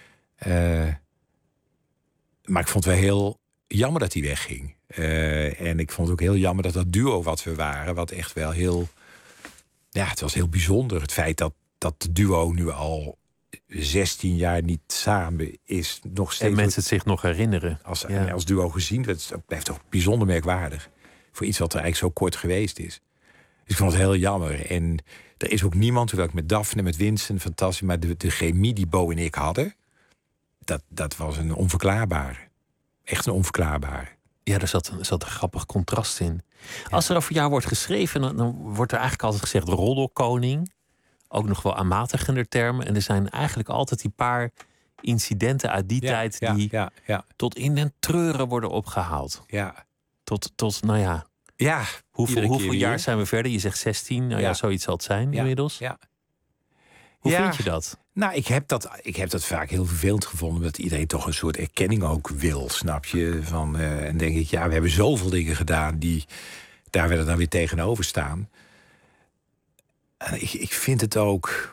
Maar ik vond het wel heel jammer dat hij wegging. En ik vond het ook heel jammer dat dat duo wat we waren, wat echt wel heel... Ja, het was heel bijzonder. Het feit dat het duo nu al 16 jaar niet samen is, nog steeds... En mensen het zich nog herinneren. Als duo gezien, dat blijft toch bijzonder merkwaardig. Voor iets wat er eigenlijk zo kort geweest is. Dus ik vond het heel jammer. En er is ook niemand, hoewel ik met Daphne, met Winston, fantastisch... maar de chemie die Bo en ik hadden, dat was een onverklaarbare. Echt een onverklaarbare. Ja, er zat een grappig contrast in. Ja. Als er over jou wordt geschreven, dan wordt er eigenlijk altijd gezegd roddelkoning. Ook nog wel aanmatigender termen. En er zijn eigenlijk altijd die paar incidenten uit die tijd die tot in den treuren worden opgehaald. Ja. Tot nou ja. Ja. Hoeveel jaar zijn we verder? Je zegt 16. Nou ja, zoiets zal het zijn inmiddels. Ja. Hoe vind je dat? Nou, ik heb dat vaak heel vervelend gevonden, omdat iedereen toch een soort erkenning ook wil, snap je? En denk ik, we hebben zoveel dingen gedaan die daar dan weer tegenover staan. En ik vind het ook,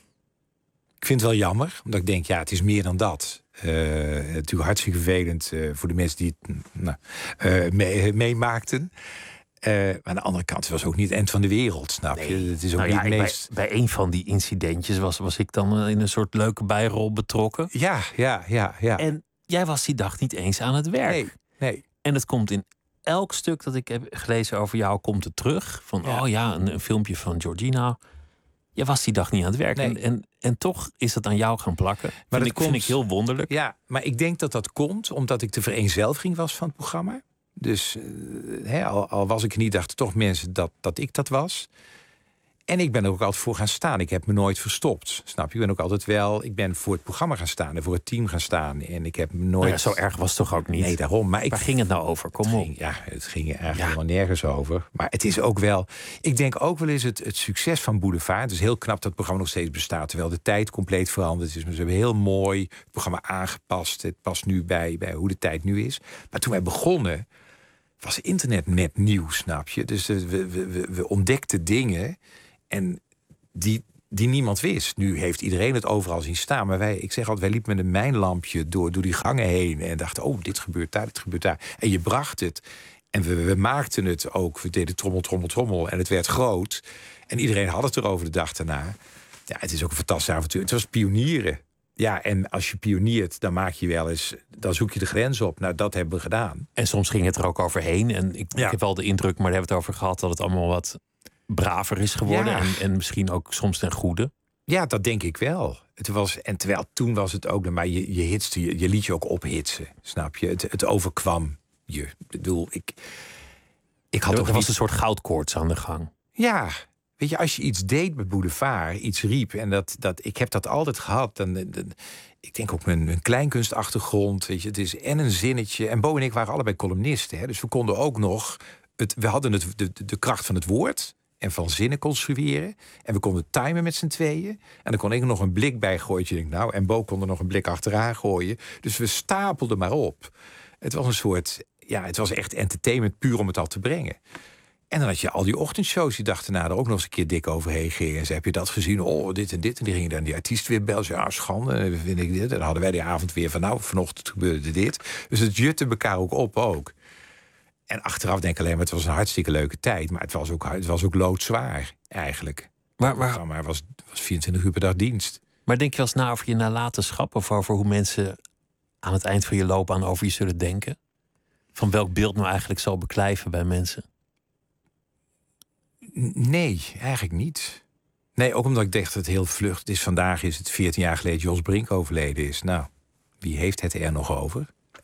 ik vind het wel jammer, omdat ik denk, het is meer dan dat. Natuurlijk hartstikke vervelend voor de mensen die het meemaakten. Maar aan de andere kant was het ook niet het eind van de wereld, snap je? Het is ook niet meest... Bij een van die incidentjes was ik dan in een soort leuke bijrol betrokken. Ja. En jij was die dag niet eens aan het werk. Nee. En het komt in elk stuk dat ik heb gelezen over jou, komt het terug. Van, een filmpje van Georgina. Jij was die dag niet aan het werk. Nee. En toch is het aan jou gaan plakken. Maar dat vind ik heel wonderlijk. Ja, maar ik denk dat komt omdat ik de vereenzelviging was van het programma. Dus al was ik er niet, dachten toch mensen dat ik dat was. En ik ben er ook altijd voor gaan staan. Ik heb me nooit verstopt, snap je? Ik ben voor het programma gaan staan en voor het team gaan staan. En ik heb me nooit... zo erg was het toch ook niet? Nee, daarom. Maar waar ging het nou over? Kom op. Het ging eigenlijk helemaal nergens over. Maar het is ook wel... Ik denk ook wel eens het succes van Boulevard. Het is heel knap dat het programma nog steeds bestaat, terwijl de tijd compleet veranderd is. Maar ze hebben heel mooi het programma aangepast. Het past nu bij hoe de tijd nu is. Maar toen wij begonnen, was internet net nieuw, snap je? Dus we ontdekten dingen en die niemand wist. Nu heeft iedereen het overal zien staan. Maar ik zeg altijd, wij liepen met een mijnlampje door die gangen heen en dachten, dit gebeurt daar, dit gebeurt daar. En je bracht het. En we maakten het ook. We deden trommel, trommel, trommel. En het werd groot. En iedereen had het erover de dag daarna. Ja, het is ook een fantastisch avontuur. Het was pionieren. Ja, en als je pioniert, dan maak je wel eens, dan zoek je de grens op. Nou, dat hebben we gedaan. En soms ging het er ook overheen. En ik heb wel de indruk, maar daar hebben we het over gehad, dat het allemaal wat braver is geworden. Ja. En misschien ook soms ten goede. Ja, dat denk ik wel. Terwijl toen was het ook, maar je liet je ook ophitsen, snap je? Het overkwam je. Ik bedoel, ik had er was een soort goudkoorts aan de gang. Ja, weet je, als je iets deed met Boulevard, iets riep, en ik heb dat altijd gehad. Ik denk ook mijn kleinkunstachtergrond, weet je, het is en een zinnetje. En Bo en ik waren allebei columnisten, hè, dus we konden ook nog we hadden de kracht van het woord en van zinnen construeren. En we konden timen met z'n tweeën. En dan kon ik nog een blik bij gooien. En Bo kon er nog een blik achteraan gooien. Dus we stapelden maar op. Het was een soort, het was echt entertainment puur om het al te brengen. En dan had je al die ochtendshows die dag erna er ook nog eens een keer dik overheen gingen. En ze heb je dat gezien? Oh, dit en dit. En die gingen dan die artiest weer bellen. Ja, schande, vind ik dit. En dan hadden wij die avond weer van, vanochtend gebeurde dit. Dus het jutte elkaar ook op. En achteraf denk ik alleen maar, het was een hartstikke leuke tijd. Maar het was ook loodzwaar, eigenlijk. Maar het was 24 uur per dag dienst. Maar denk je wel eens na over je nalatenschap? Of over hoe mensen aan het eind van je loopbaan over je zullen denken? Van welk beeld nou eigenlijk zal beklijven bij mensen? Nee, eigenlijk niet. Nee, ook omdat ik dacht dat het heel vlucht is. Vandaag is het 14 jaar geleden Jos Brink overleden is. Nou, wie heeft het er nog over?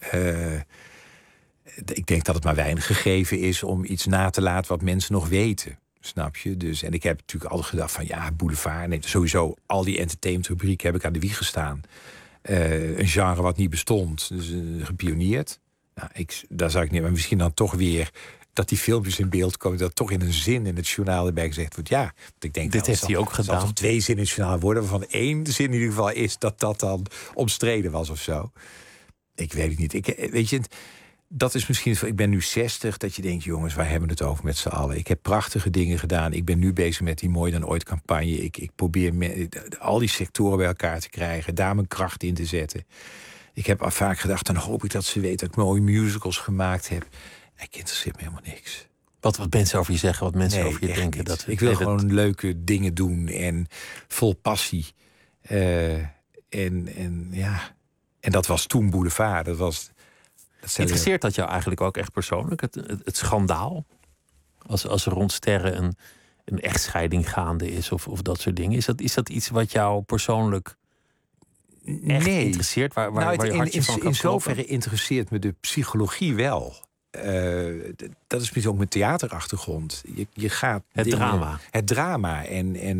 Ik denk dat het maar weinig gegeven is om iets na te laten wat mensen nog weten. Snap je? Dus, en ik heb natuurlijk altijd gedacht van Boulevard. Nee, sowieso al die entertainmentrubrieken heb ik aan de wieg gestaan. Een genre wat niet bestond. Dus gepioneerd. Nou, daar zou ik niet, maar misschien dan toch weer dat die filmpjes in beeld komen, dat toch in een zin in het journaal erbij gezegd wordt. Ja, want ik denk Dit heeft hij ook gedaan. gedaan. Er 2 zinnen in het journaal worden, waarvan 1 zin in ieder geval is dat dan omstreden was of zo. Ik weet het niet. Weet je, dat is misschien. Ik ben nu 60, dat je denkt, jongens, waar hebben we het over met z'n allen? Ik heb prachtige dingen gedaan. Ik ben nu bezig met die Mooier dan ooit campagne. Ik probeer al die sectoren bij elkaar te krijgen, daar mijn kracht in te zetten. Ik heb al vaak gedacht, dan hoop ik dat ze weten dat ik mooie musicals gemaakt heb. Ik interesseert me helemaal niks. Wat mensen over je zeggen, wat mensen over je denken. Ik wil gewoon leuke dingen doen en vol passie. En dat was toen Boulevard. Interesseert dat jou eigenlijk ook echt persoonlijk? Het schandaal? Als er rond sterren een echtscheiding gaande is of dat soort dingen. Is dat iets wat jou persoonlijk echt interesseert? Waar je hartje van kan in zoverre kloppen? interesseert me de psychologie wel. Dat is misschien ook mijn theaterachtergrond. Je gaat drama. Het drama en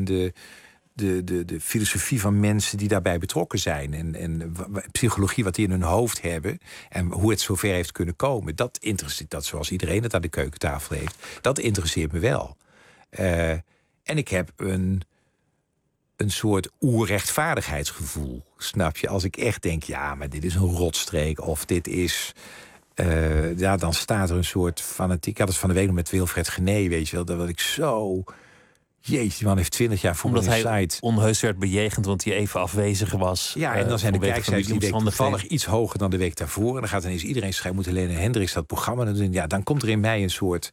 de filosofie van mensen die daarbij betrokken zijn. En psychologie, wat die in hun hoofd hebben. En hoe het zover heeft kunnen komen. Dat interesseert, dat zoals iedereen het aan de keukentafel heeft. Dat interesseert me wel. En ik heb een soort oerrechtvaardigheidsgevoel. Snap je? Als ik echt denk, ja, maar dit is een rotstreek. Of dit is... dan staat er een soort fanatiek. Ik had het van de week nog met Wilfred Gené, weet je wel. Dat ik zo... Jeetje, die man heeft 20 jaar voor Omdat mijn hij site. onheus werd bejegend, want hij even afwezig was. Ja, en dan zijn de kijkcijfers die week toevallig omstandigheden. iets hoger dan de week daarvoor. En dan gaat ineens iedereen schrijven, moet Helene Hendricks dat programma doen. Ja, dan komt er in mij een soort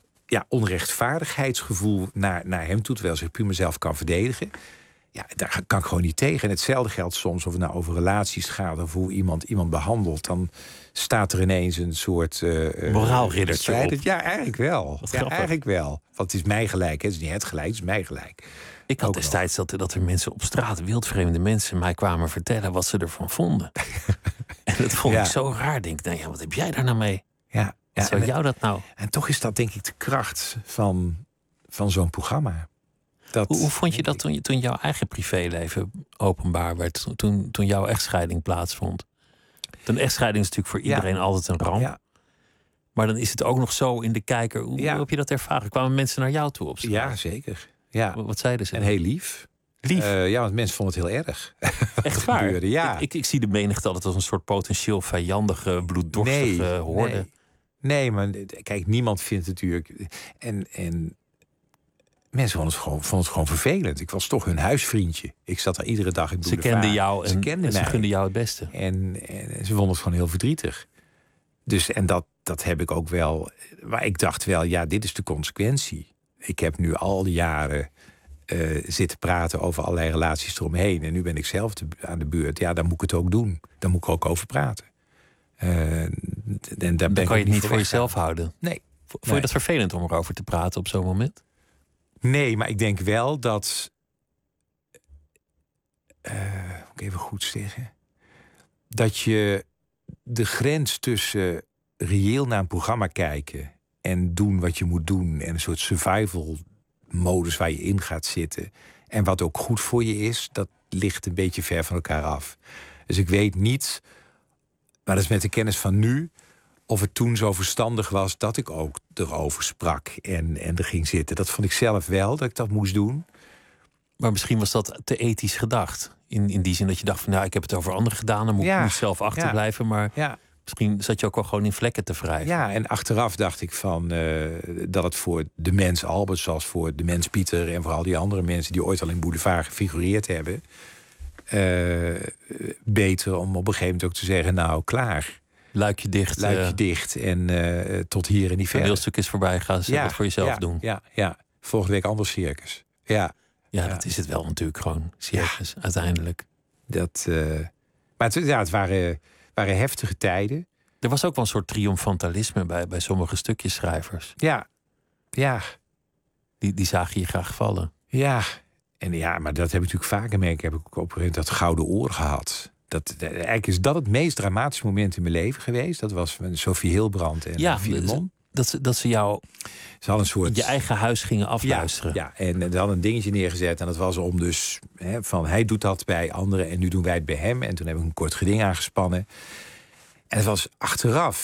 onrechtvaardigheidsgevoel naar hem toe, terwijl ik puur mezelf kan verdedigen. Ja, daar kan ik gewoon niet tegen. En hetzelfde geldt soms of het nou over relaties gaat of hoe iemand behandelt. Dan staat er ineens een soort... moraalriddertje op. Ja, eigenlijk wel. Ja, eigenlijk wel. Want het is mij gelijk. Hè. Het is niet het gelijk, het is mij gelijk. Ik had destijds dat er mensen op straat, wildvreemde mensen, mij kwamen vertellen wat ze ervan vonden. En dat vond ik zo raar. Denk, nou ja, wat heb jij daar nou mee? Ja. Wat zou jou dat nou? En toch is dat denk ik de kracht van zo'n programma. Hoe vond je dat toen jouw eigen privéleven openbaar werd? Toen jouw echtscheiding plaatsvond? Een echtscheiding is natuurlijk voor iedereen altijd een ramp. Ja. Maar dan is het ook nog zo in de kijker. Hoe heb je dat ervaren? Kwamen mensen naar jou toe op straat? Ja, zeker. Ja. Wat zeiden ze? En heel lief. Lief? Want mensen vonden het heel erg. Echt waar? Gebeurde, ja. Ik zie de menigte altijd als een soort potentieel vijandige, bloeddorstige horde. Nee, maar kijk, niemand vindt het natuurlijk... En mensen vonden het gewoon vervelend. Ik was toch hun huisvriendje. Ik zat daar iedere dag in Boulevard. Ze kenden jou en ze gunden jou het beste. En ze vonden het gewoon heel verdrietig. Dus, en dat heb ik ook wel... Maar ik dacht wel, ja, dit is de consequentie. Ik heb nu al die jaren zitten praten over allerlei relaties eromheen. En nu ben ik zelf aan de beurt. Ja, dan moet ik het ook doen. Dan moet ik er ook over praten. Dan kan je het niet voor jezelf houden. Nee. Vond je dat vervelend om erover te praten op zo'n moment? Nee, maar ik denk wel dat... moet ik even goed zeggen... dat je de grens tussen reëel naar een programma kijken... en doen wat je moet doen... en een soort survival-modus waar je in gaat zitten... en wat ook goed voor je is... dat ligt een beetje ver van elkaar af. Dus ik weet niet... maar dat is met de kennis van nu... of het toen zo verstandig was dat ik ook erover sprak en er ging zitten. Dat vond ik zelf wel, dat ik dat moest doen. Maar misschien was dat te ethisch gedacht. In die zin dat je dacht van, nou, ik heb het over anderen gedaan... dan moet ik niet zelf achterblijven. Maar misschien zat je ook wel gewoon in vlekken te wrijven. Ja, en achteraf dacht ik van dat het voor de mens Albert... zoals voor de mens Pieter en voor al die andere mensen... die ooit al in Boulevard gefigureerd hebben... beter om op een gegeven moment ook te zeggen, nou, klaar... Luikje dicht en tot hier en niet verder. Een deelstuk is voorbij, ga ze het voor jezelf doen. Ja. Volgende week ander circus. Ja, dat is het wel natuurlijk gewoon, circus, uiteindelijk. Maar het waren heftige tijden. Er was ook wel een soort triomfantalisme bij sommige stukjeschrijvers. Ja. Die zagen je graag vallen. Ja, maar dat heb ik natuurlijk vaker merken. Heb ik ook op een gegeven moment dat Gouden Oor gehad. Eigenlijk is dat het meest dramatische moment in mijn leven geweest. Dat was met Sophie Hilbrand en Filemon. Dat ze jou een soort... je eigen huis gingen afluisteren. Ja, en ze hadden een dingetje neergezet. En dat was om dus... van hij doet dat bij anderen en nu doen wij het bij hem. En toen heb ik een kort geding aangespannen. En het was achteraf...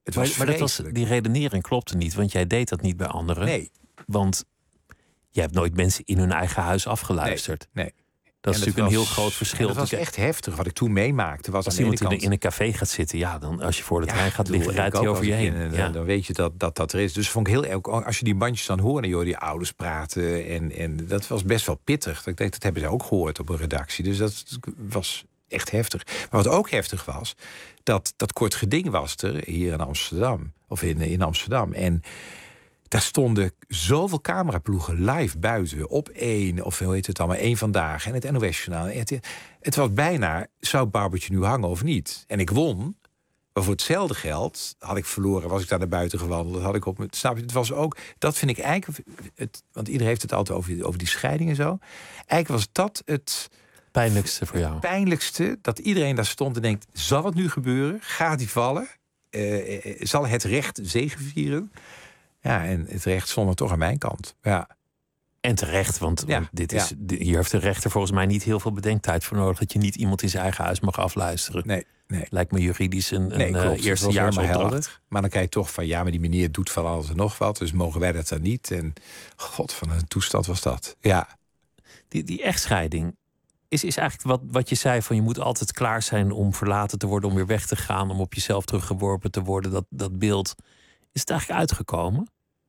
Het was Maar vreselijk. die redenering klopte niet, want jij deed dat niet bij anderen. Nee, Want je hebt nooit mensen in hun eigen huis afgeluisterd. nee. Dat is En natuurlijk een was- heel groot verschil. en dat was echt heftig. Wat ik toen meemaakte was Als aan de ene iemand kant... in een café gaat zitten, ja, dan als je voor de trein gaat bedoel, liggen, rijdt ik hij ook, over je als ik heen. dan weet je dat er is. Dus vond ik heel erg, als je die bandjes dan hoorde, joh, die ouders praten. En dat was best wel pittig. Dat ik denk, dat hebben ze ook gehoord op een redactie. Dus dat was echt heftig. Maar wat ook heftig was, dat kort geding was er hier in Amsterdam. Of in Amsterdam. En daar stonden zoveel cameraploegen live buiten. Op 1, of hoe heet het allemaal, 1 Vandaag. En het NOS-journaal. Het was bijna, zou het Barbotje nu hangen of niet? En ik won. Maar voor hetzelfde geld had ik verloren. Was ik daar naar buiten gewandeld. Had ik op mijn, snap je? Het was ook, dat vind ik eigenlijk... want iedereen heeft het altijd over die scheiding en zo. Eigenlijk was dat het Pijnlijkste voor jou. pijnlijkste. Dat iedereen daar stond en denkt, zal het nu gebeuren? Gaat die vallen? Zal het recht zegevieren? Ja, en het recht stond er toch aan mijn kant. Ja. En terecht, want Ja, dit is, hier heeft de rechter volgens mij niet heel veel bedenktijd voor nodig. Dat je niet iemand in zijn eigen huis mag afluisteren. Nee. Lijkt me juridisch een Klopt. Het was helemaal eerstejaarsopdracht. helder. Maar dan krijg je toch van, ja, maar die meneer doet van alles en nog wat. Dus mogen wij dat dan niet? En god, van een toestand was dat. Ja. Die echtscheiding is eigenlijk wat je zei, van je moet altijd klaar zijn om verlaten te worden, om weer weg te gaan, om op jezelf teruggeworpen te worden. Dat beeld, is het eigenlijk uitgekomen?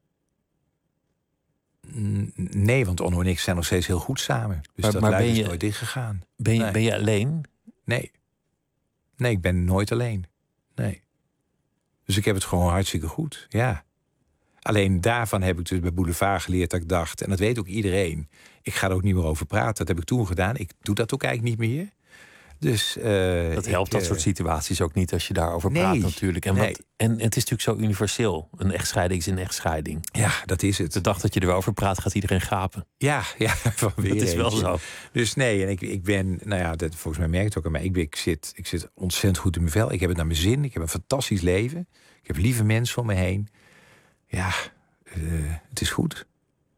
Nee, want Onno en ik zijn nog steeds heel goed samen. Dus dat luik is nooit dichtgegaan. Ben je alleen? Nee. Nee, ik ben nooit alleen. Nee. Dus ik heb het gewoon hartstikke goed, ja. Alleen daarvan heb ik dus bij Boulevard geleerd dat ik dacht, en dat weet ook iedereen, ik ga er ook niet meer over praten. Dat heb ik toen gedaan. Ik doe dat ook eigenlijk niet meer. Dus, dat helpt dat soort situaties ook niet als je daarover praat natuurlijk. En het is natuurlijk zo universeel. Een echtscheiding is een echtscheiding. Ja, dat is het. De dag dat je er wel over praat, gaat iedereen gapen. Ja, van weer dat is wel zo. Dus nee, en ik ben, nou ja, volgens mij merkt het ook aan mij. Ik zit ontzettend goed in mijn vel. Ik heb het naar mijn zin. Ik heb een fantastisch leven. Ik heb lieve mensen om me heen. Ja, het is goed.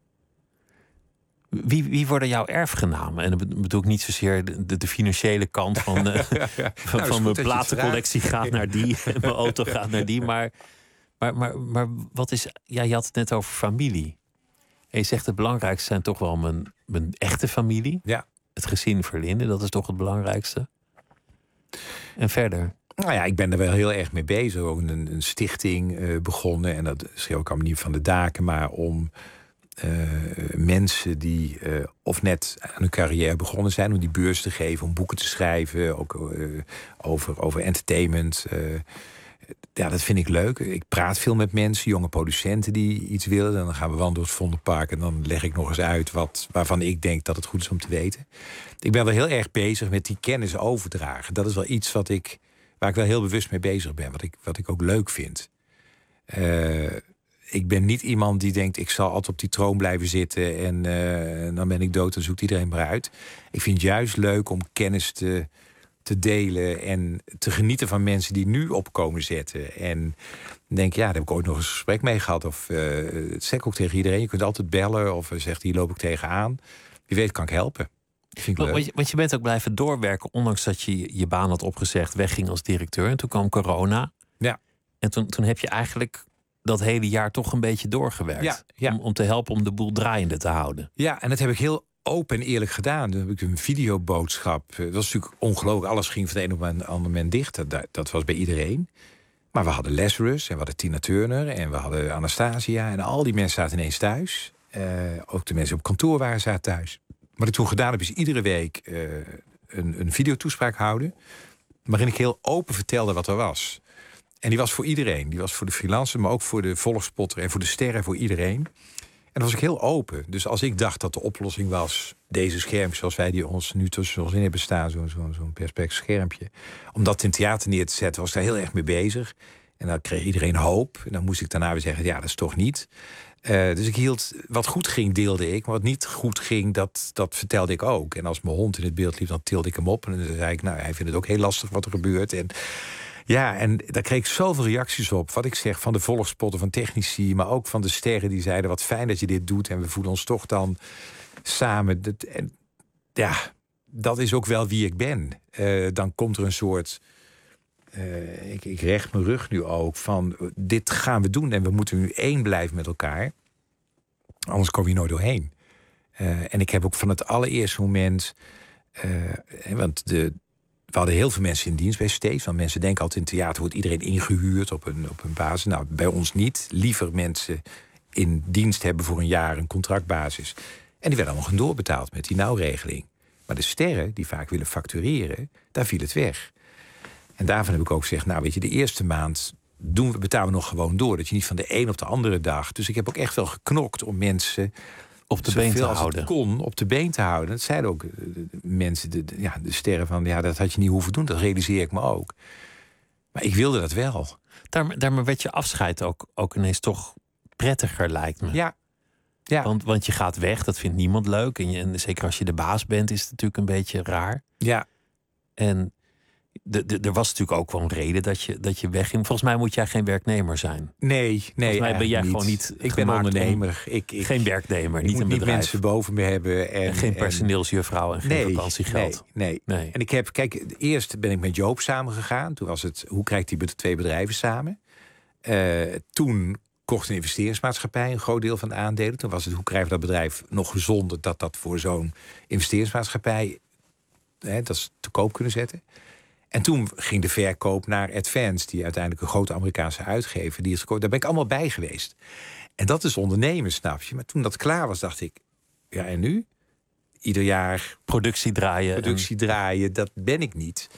Wie worden jouw erfgenamen? En dan bedoel ik niet zozeer de financiële kant van mijn platencollectie gaat naar die, en mijn auto gaat naar die. Maar wat is... Ja, je had het net over familie. En je zegt het belangrijkste zijn toch wel mijn echte familie. Ja. Het gezin Verlinde, dat is toch het belangrijkste. En verder? Nou ja, ik ben er wel heel erg mee bezig. Ook een stichting begonnen. En dat schreef ik allemaal niet van de daken, maar om mensen die of net aan hun carrière begonnen zijn, om die beurs te geven, om boeken te schrijven, ook over entertainment. Ja, dat vind ik leuk. Ik praat veel met mensen, jonge producenten die iets willen. Dan gaan we wandelen door het Vondelpark en dan leg ik nog eens uit waarvan ik denk dat het goed is om te weten. Ik ben wel heel erg bezig met die kennis overdragen. Dat is wel iets waar ik wel heel bewust mee bezig ben. Wat ik ook leuk vind. Ik ben niet iemand die denkt, ik zal altijd op die troon blijven zitten en dan ben ik dood en zoekt iedereen maar uit. Ik vind het juist leuk om kennis te delen en te genieten van mensen die nu opkomen zetten. En denk, ja, daar heb ik ooit nog eens een gesprek mee gehad. Of het zeg ik ook tegen iedereen, je kunt altijd bellen of zegt, hier loop ik tegenaan. Wie weet kan ik helpen. Vind ik leuk. Want je bent ook blijven doorwerken, ondanks dat je je baan had opgezegd, wegging als directeur. En toen kwam corona. Ja. En toen heb je eigenlijk dat hele jaar toch een beetje doorgewerkt. Ja. Om te helpen om de boel draaiende te houden. Ja, en dat heb ik heel open en eerlijk gedaan. Toen heb ik een videoboodschap. Dat was natuurlijk ongelooflijk. Alles ging van de een op een ander moment dicht. Dat was bij iedereen. Maar we hadden Lazarus en we hadden Tina Turner en we hadden Anastasia. En al die mensen zaten ineens thuis. Ook de mensen op kantoor zaten thuis. Wat ik toen gedaan heb, is iedere week een videotoespraak houden. Waarin ik heel open vertelde wat er was. En die was voor iedereen. Die was voor de freelancer, maar ook voor de volgspotter en voor de sterren, voor iedereen. En dan was ik heel open. Dus als ik dacht dat de oplossing was deze scherm, zoals wij die ons nu tussen ons in hebben staan, zo'n perspex schermpje, om dat in theater neer te zetten, was ik daar heel erg mee bezig. En dan kreeg iedereen hoop. En dan moest ik daarna weer zeggen, ja, dat is toch niet. Dus ik hield, wat goed ging, deelde ik. Maar wat niet goed ging, dat vertelde ik ook. En als mijn hond in het beeld liep, dan tilde ik hem op. En dan zei ik, nou, hij vindt het ook heel lastig wat er gebeurt. En ja, en daar kreeg ik zoveel reacties op. Wat ik zeg, van de volgspotten, van technici, maar ook van de sterren die zeiden, wat fijn dat je dit doet. En we voelen ons toch dan samen. Ja, dat is ook wel wie ik ben. Dan komt er een soort ik recht mijn rug nu ook van dit gaan we doen en we moeten nu één blijven met elkaar. Anders kom je nooit doorheen. En ik heb ook van het allereerste moment, want we hadden heel veel mensen in dienst bij Steeds. Want mensen denken altijd in theater wordt iedereen ingehuurd op een basis. Nou, bij ons niet. Liever mensen in dienst hebben voor een jaar een contractbasis. En die werden allemaal gewoon doorbetaald met die nauwregeling. Maar de sterren, die vaak willen factureren, daar viel het weg. En daarvan heb ik ook gezegd, nou weet je, de eerste maand betalen we nog gewoon door. Dat je niet van de een op de andere dag. Dus ik heb ook echt wel geknokt om mensen op de been te houden. Op de been te houden. Dat zeiden ook mensen, de sterren van, ja, dat had je niet hoeven doen. Dat realiseer ik me ook. Maar ik wilde dat wel. Daarmee werd je afscheid ook ineens toch prettiger, lijkt me. Ja. Want je gaat weg, dat vindt niemand leuk. En zeker als je de baas bent, is het natuurlijk een beetje raar. Ja. En er was natuurlijk ook wel een reden dat je wegging. Volgens mij moet jij geen werknemer zijn. Nee. Volgens mij ben jij gewoon niet. Ik ben ondernemer. Geen werknemer, niet een bedrijf. Niet mensen boven me hebben. En geen personeelsjuffrouw en geen vakantiegeld. Nee. En ik heb, eerst ben ik met Joop samengegaan. Toen was het, hoe krijgt die twee bedrijven samen? Toen kocht een investeringsmaatschappij een groot deel van de aandelen. Toen was het, hoe krijgen we dat bedrijf nog gezonder dat voor zo'n investeringsmaatschappij dat ze te koop kunnen zetten. En toen ging de verkoop naar Advance, die uiteindelijk een grote Amerikaanse uitgever, die is gekocht. Daar ben ik allemaal bij geweest. En dat is ondernemen, snap je? Maar toen dat klaar was, dacht ik, ja, en nu? Ieder jaar productie draaien, dat ben ik niet.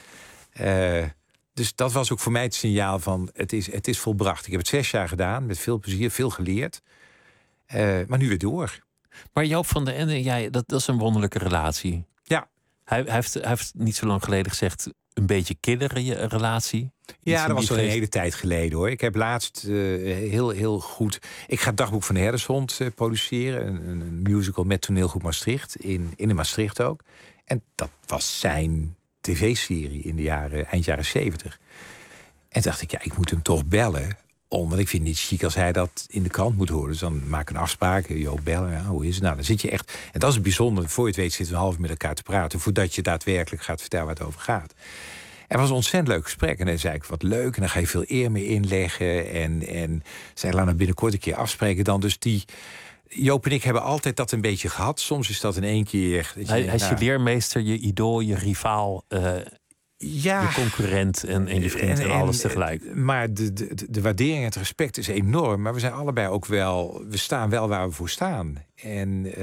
Dus dat was ook voor mij het signaal van, het is volbracht. Ik heb het 6 jaar gedaan, met veel plezier, veel geleerd. Maar nu weer door. Maar Joop van den Ende, jij, dat is een wonderlijke relatie. Ja. Hij heeft niet zo lang geleden gezegd, een beetje killere relatie. Ja, dat was al een hele tijd geleden, hoor. Ik heb laatst heel goed. Ik ga het Dagboek van de Herdershond produceren. Een musical met toneelgroep Maastricht. In Maastricht ook. En dat was zijn tv-serie in de eind jaren 70. En toen dacht ik, ja, ik moet hem toch bellen. Want ik vind het niet chic als hij dat in de krant moet horen. Dus dan maak ik een afspraak. Joop bellen, ja, hoe is het? Nou, dan zit je echt. En dat is bijzonder. Voor je het weet zitten we een half uur met elkaar te praten. Voordat je daadwerkelijk gaat vertellen waar het over gaat. Het was een ontzettend leuk gesprek. En dan zei ik, wat leuk. En dan ga je veel eer mee inleggen. En zei, laten we binnenkort een keer afspreken dan. Dus Joop en ik hebben altijd dat een beetje gehad. Soms is dat in één keer. Hij is je leermeester, je idool, je rivaal. Je concurrent en je vriend en alles tegelijk. Maar de waardering en het respect is enorm. Maar we zijn allebei ook wel. We staan wel waar we voor staan. En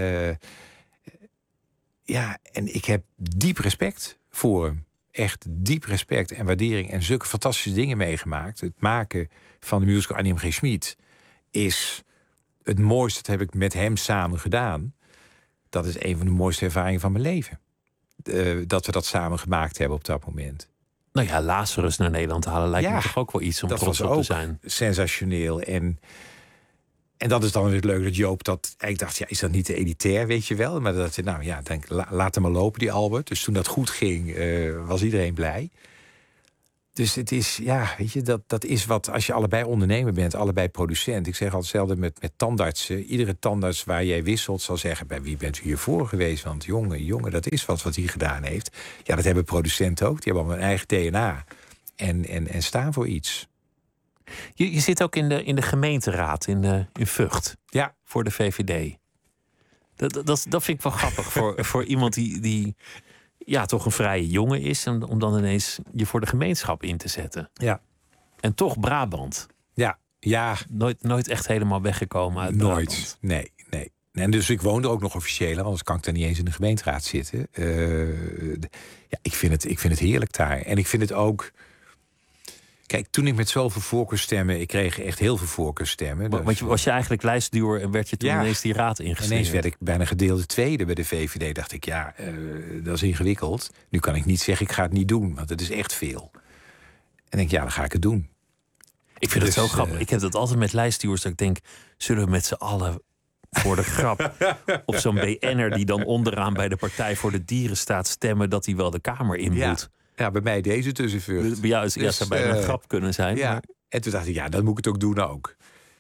en ik heb diep respect voor hem. Echt diep respect en waardering. En zulke fantastische dingen meegemaakt. Het maken van de musical Annie M. G. Schmid is het mooiste. Dat heb ik met hem samen gedaan. Dat is een van de mooiste ervaringen van mijn leven. Dat we dat samen gemaakt hebben op dat moment. Nou ja, Lazarus naar Nederland halen lijkt me toch ook wel iets om trots op te zijn. Dat was ook sensationeel. En dat is dan weer leuk dat Joop dat... Ik dacht, ja, is dat niet te elitair, weet je wel? Maar dat nou ja, denk, laat hem maar lopen, die Albert. Dus toen dat goed ging, was iedereen blij. Dus het is, ja, weet je, dat is wat... Als je allebei ondernemer bent, allebei producent. Ik zeg altijd hetzelfde met tandartsen. Iedere tandarts waar jij wisselt zal zeggen, bij wie bent u hiervoor geweest? Want jongen, dat is wat hij gedaan heeft. Ja, dat hebben producenten ook. Die hebben allemaal een eigen DNA. En staan voor iets. Je zit ook in de gemeenteraad in Vught. Ja. Voor de VVD. Dat vind ik wel grappig voor iemand die ja, toch een vrije jongen is. Om dan ineens je voor de gemeenschap in te zetten. Ja. En toch Brabant. Ja. Nooit echt helemaal weggekomen uit Brabant. Nooit, nee. En dus ik woon er ook nog officieel, anders kan ik daar niet eens in de gemeenteraad zitten. Ik vind het heerlijk daar. En ik vind het ook... Kijk, toen ik met zoveel voorkeurstemmen... Ik kreeg echt heel veel voorkeurstemmen. Want was je eigenlijk lijstduwer en werd je toen ineens die raad ingestuurd? Ineens werd ik bijna gedeelde tweede bij de VVD. Dacht ik, ja, dat is ingewikkeld. Nu kan ik niet zeggen, ik ga het niet doen. Want het is echt veel. En denk, ja, dan ga ik het doen. Ik vind het zo grappig. Ik heb dat altijd met lijstduwers. Dat ik denk, zullen we met z'n allen voor de grap op zo'n BN'er... die dan onderaan bij de Partij voor de Dieren staat stemmen... dat hij wel de Kamer in moet? Ja, bij mij deze tussenvucht. Bij jou zou bijna een grap kunnen zijn. Ja. Maar... En toen dacht ik, ja, dat moet ik het ook doen ook.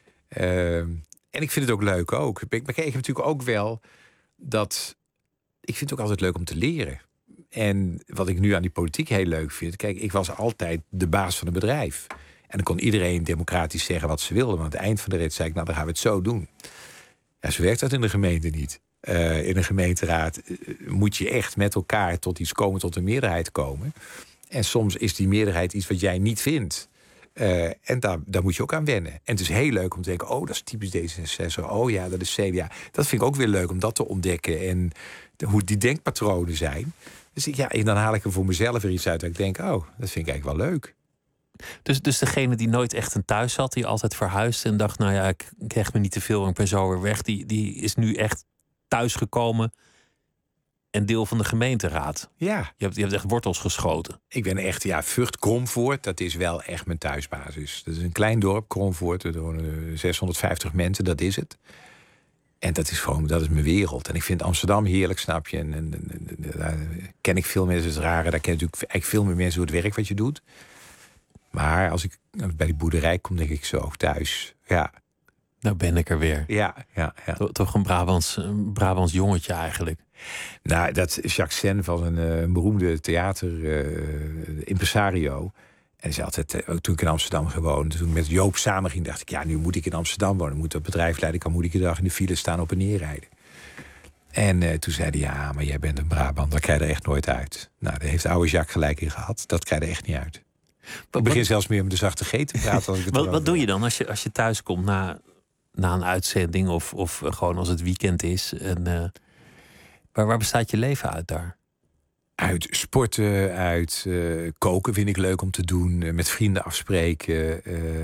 En ik vind het ook leuk ook. Maar kijk, ik heb natuurlijk ook wel dat... Ik vind het ook altijd leuk om te leren. En wat ik nu aan die politiek heel leuk vind... Kijk, ik was altijd de baas van een bedrijf. En dan kon iedereen democratisch zeggen wat ze wilden. Maar aan het eind van de rit zei ik, nou, dan gaan we het zo doen. Ja, zo werkt dat in de gemeente niet. In een gemeenteraad moet je echt met elkaar tot iets komen, tot een meerderheid komen. En soms is die meerderheid iets wat jij niet vindt. En daar moet je ook aan wennen. En het is heel leuk om te denken, oh, dat is typisch D66. Oh ja, dat is CDA. Dat vind ik ook weer leuk om dat te ontdekken. En hoe die denkpatronen zijn. Dus en dan haal ik er voor mezelf weer iets uit. Dat ik denk, oh, dat vind ik eigenlijk wel leuk. Dus degene die nooit echt een thuis had, die altijd verhuisde en dacht, nou ja, ik krijg me niet te veel en ik ben zo weer weg. Die is nu echt thuisgekomen en deel van de gemeenteraad. Ja. Je hebt echt wortels geschoten. Ik ben echt, Vught Kromvoort, dat is wel echt mijn thuisbasis. Dat is een klein dorp, Kromvoort, er wonen 650 mensen, dat is het. En dat is mijn wereld. En ik vind Amsterdam heerlijk, snap je. En daar ken ik veel mensen, het is rare. Daar ken ik natuurlijk eigenlijk veel meer mensen hoe het werk wat je doet. Maar als ik bij die boerderij kom, denk ik zo, thuis. Ja. Nou ben ik er weer. Ja. Toch een Brabants jongetje eigenlijk. Nou, dat is Jacques Sen van een beroemde theater impresario. En zei altijd, toen ik in Amsterdam gewoond, toen ik met Joop samen ging, dacht ik, ja, nu moet ik in Amsterdam wonen. Ik moet dat bedrijf leiden, ik kan moeilijke dag in de file staan op en neer rijden. En toen zei hij, ja, maar jij bent een Brabant, daar krijg je er echt nooit uit. Nou, daar heeft oude Jacques gelijk in gehad. Dat krijg je er echt niet uit. Ik begin zelfs meer met de zachte G te praten. Als ik het wat doe je dan als je thuis komt na een uitzending of gewoon als het weekend is? En, waar bestaat je leven uit daar? Uit sporten, uit koken vind ik leuk om te doen. Met vrienden afspreken.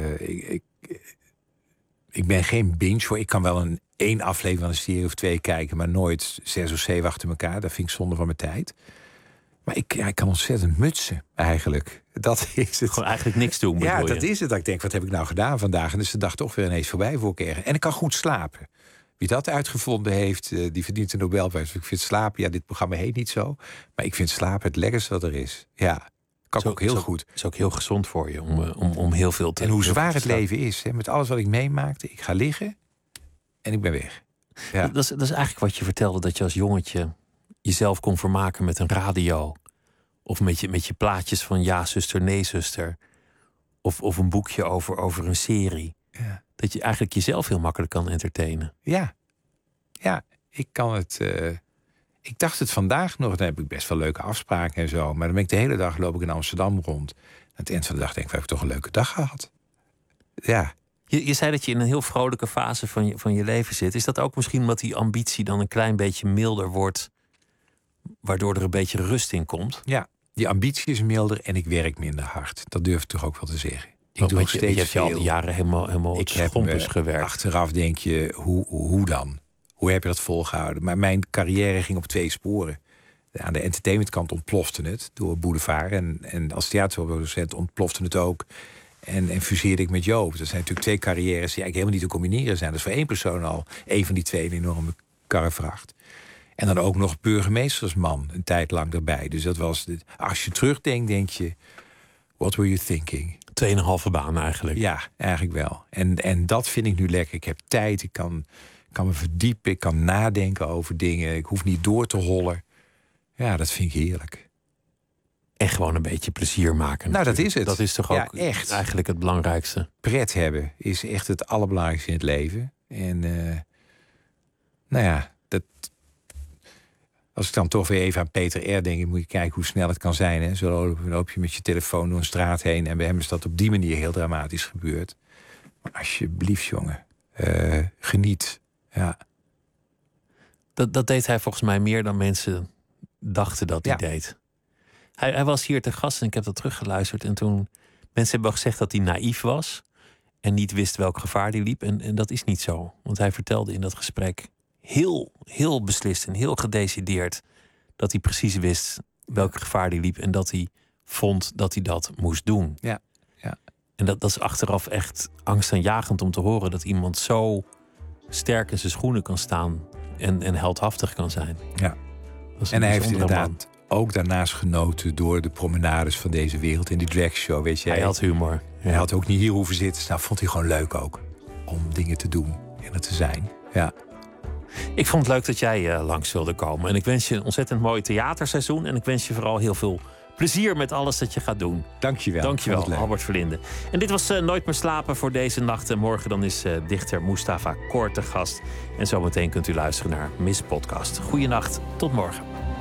Ik ben geen binge hoor. Ik kan wel één aflevering van een serie of 2 kijken, maar nooit 6 of 7 achter elkaar. Dat vind ik zonde van mijn tijd. Maar ik kan ontzettend mutsen, eigenlijk. Dat is het. Gewoon eigenlijk niks doen, ja, dat is het. Dat ik denk, wat heb ik nou gedaan vandaag? En is de dag toch weer ineens voorbij voor elkaar. En ik kan goed slapen. Wie dat uitgevonden heeft, die verdient een Nobelprijs. Ik vind slapen, dit programma heet niet zo. Maar ik vind slapen het lekkerste wat er is. Ja, kan ook heel goed. Het is ook heel gezond voor je om heel veel te... En hoe zwaar het leven is. Hè, met alles wat ik meemaakte. Ik ga liggen en ik ben weg. Ja. Dat is eigenlijk wat je vertelde, dat je als jongetje jezelf kon vermaken met een radio. Of met je plaatjes van ja, zuster, nee, zuster. Of een boekje over een serie. Ja. Dat je eigenlijk jezelf heel makkelijk kan entertainen. Ja, ik kan het... Ik dacht het vandaag nog, dan heb ik best wel leuke afspraken en zo. Maar dan ben ik de hele dag loop ik in Amsterdam rond. Aan het eind van de dag denk ik, we hebben toch een leuke dag gehad. Ja. Je zei dat je in een heel vrolijke fase van je leven zit. Is dat ook misschien omdat die ambitie dan een klein beetje milder wordt, waardoor er een beetje rust in komt? Ja, die ambitie is milder en ik werk minder hard. Dat durf ik toch ook wel te zeggen. Ik doe je steeds hebt je al die jaren helemaal het schompers gewerkt. Achteraf denk je, hoe dan? Hoe heb je dat volgehouden? Maar mijn carrière ging op 2 sporen. Aan de entertainmentkant ontplofte het door Boulevard. En als theaterproducent ontplofte het ook. En fuseerde ik met Joop. Dat zijn natuurlijk 2 carrières die eigenlijk helemaal niet te combineren zijn. Dat is voor 1 persoon al, 1 van die 2 een enorme karrevracht. En dan ook nog burgemeestersman een tijd lang erbij. Dus dat was, als je terugdenkt, denk je, what were you thinking? 2,5 baan eigenlijk. Ja, eigenlijk wel. En dat vind ik nu lekker. Ik heb tijd, ik kan me verdiepen, ik kan nadenken over dingen. Ik hoef niet door te hollen. Ja, dat vind ik heerlijk. En gewoon een beetje plezier maken. Nou, dat is het. Dat is toch ook echt eigenlijk het belangrijkste. Pret hebben is echt het allerbelangrijkste in het leven. En als ik dan toch weer even aan Peter R. denk, moet je kijken hoe snel het kan zijn. Hè? Zo loop je met je telefoon door een straat heen. En bij hem is dat op die manier heel dramatisch gebeurd. Maar alsjeblieft, jongen. Geniet. Ja. Dat deed hij volgens mij meer dan mensen dachten dat hij deed. Hij was hier te gast en ik heb dat teruggeluisterd. En toen, mensen hebben al gezegd dat hij naïef was. En niet wist welk gevaar hij liep. En dat is niet zo. Want hij vertelde in dat gesprek heel beslist en heel gedecideerd dat hij precies wist welk gevaar hij liep. En dat hij vond dat hij dat moest doen. Ja. En dat is achteraf echt angstaanjagend om te horen dat iemand zo sterk in zijn schoenen kan staan en heldhaftig kan zijn. Ja. En hij heeft inderdaad ook daarnaast genoten door de promenades van deze wereld in die dragshow, weet je. Hij had humor. Ja. Hij had ook niet hier hoeven zitten. Nou, vond hij gewoon leuk ook om dingen te doen en er te zijn. Ja. Ik vond het leuk dat jij langs wilde komen. En ik wens je een ontzettend mooi theaterseizoen. En ik wens je vooral heel veel plezier met alles dat je gaat doen. Dankjewel, Albert Verlinde. En dit was Nooit meer slapen voor deze nacht. En morgen dan is dichter Mustafa Kor te gast. En zometeen kunt u luisteren naar Miss Podcast. Goeienacht, tot morgen.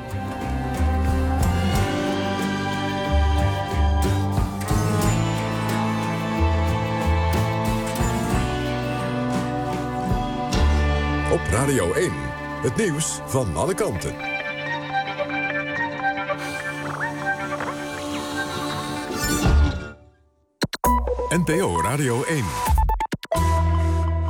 Op Radio 1, het nieuws van alle kanten. NPO Radio 1.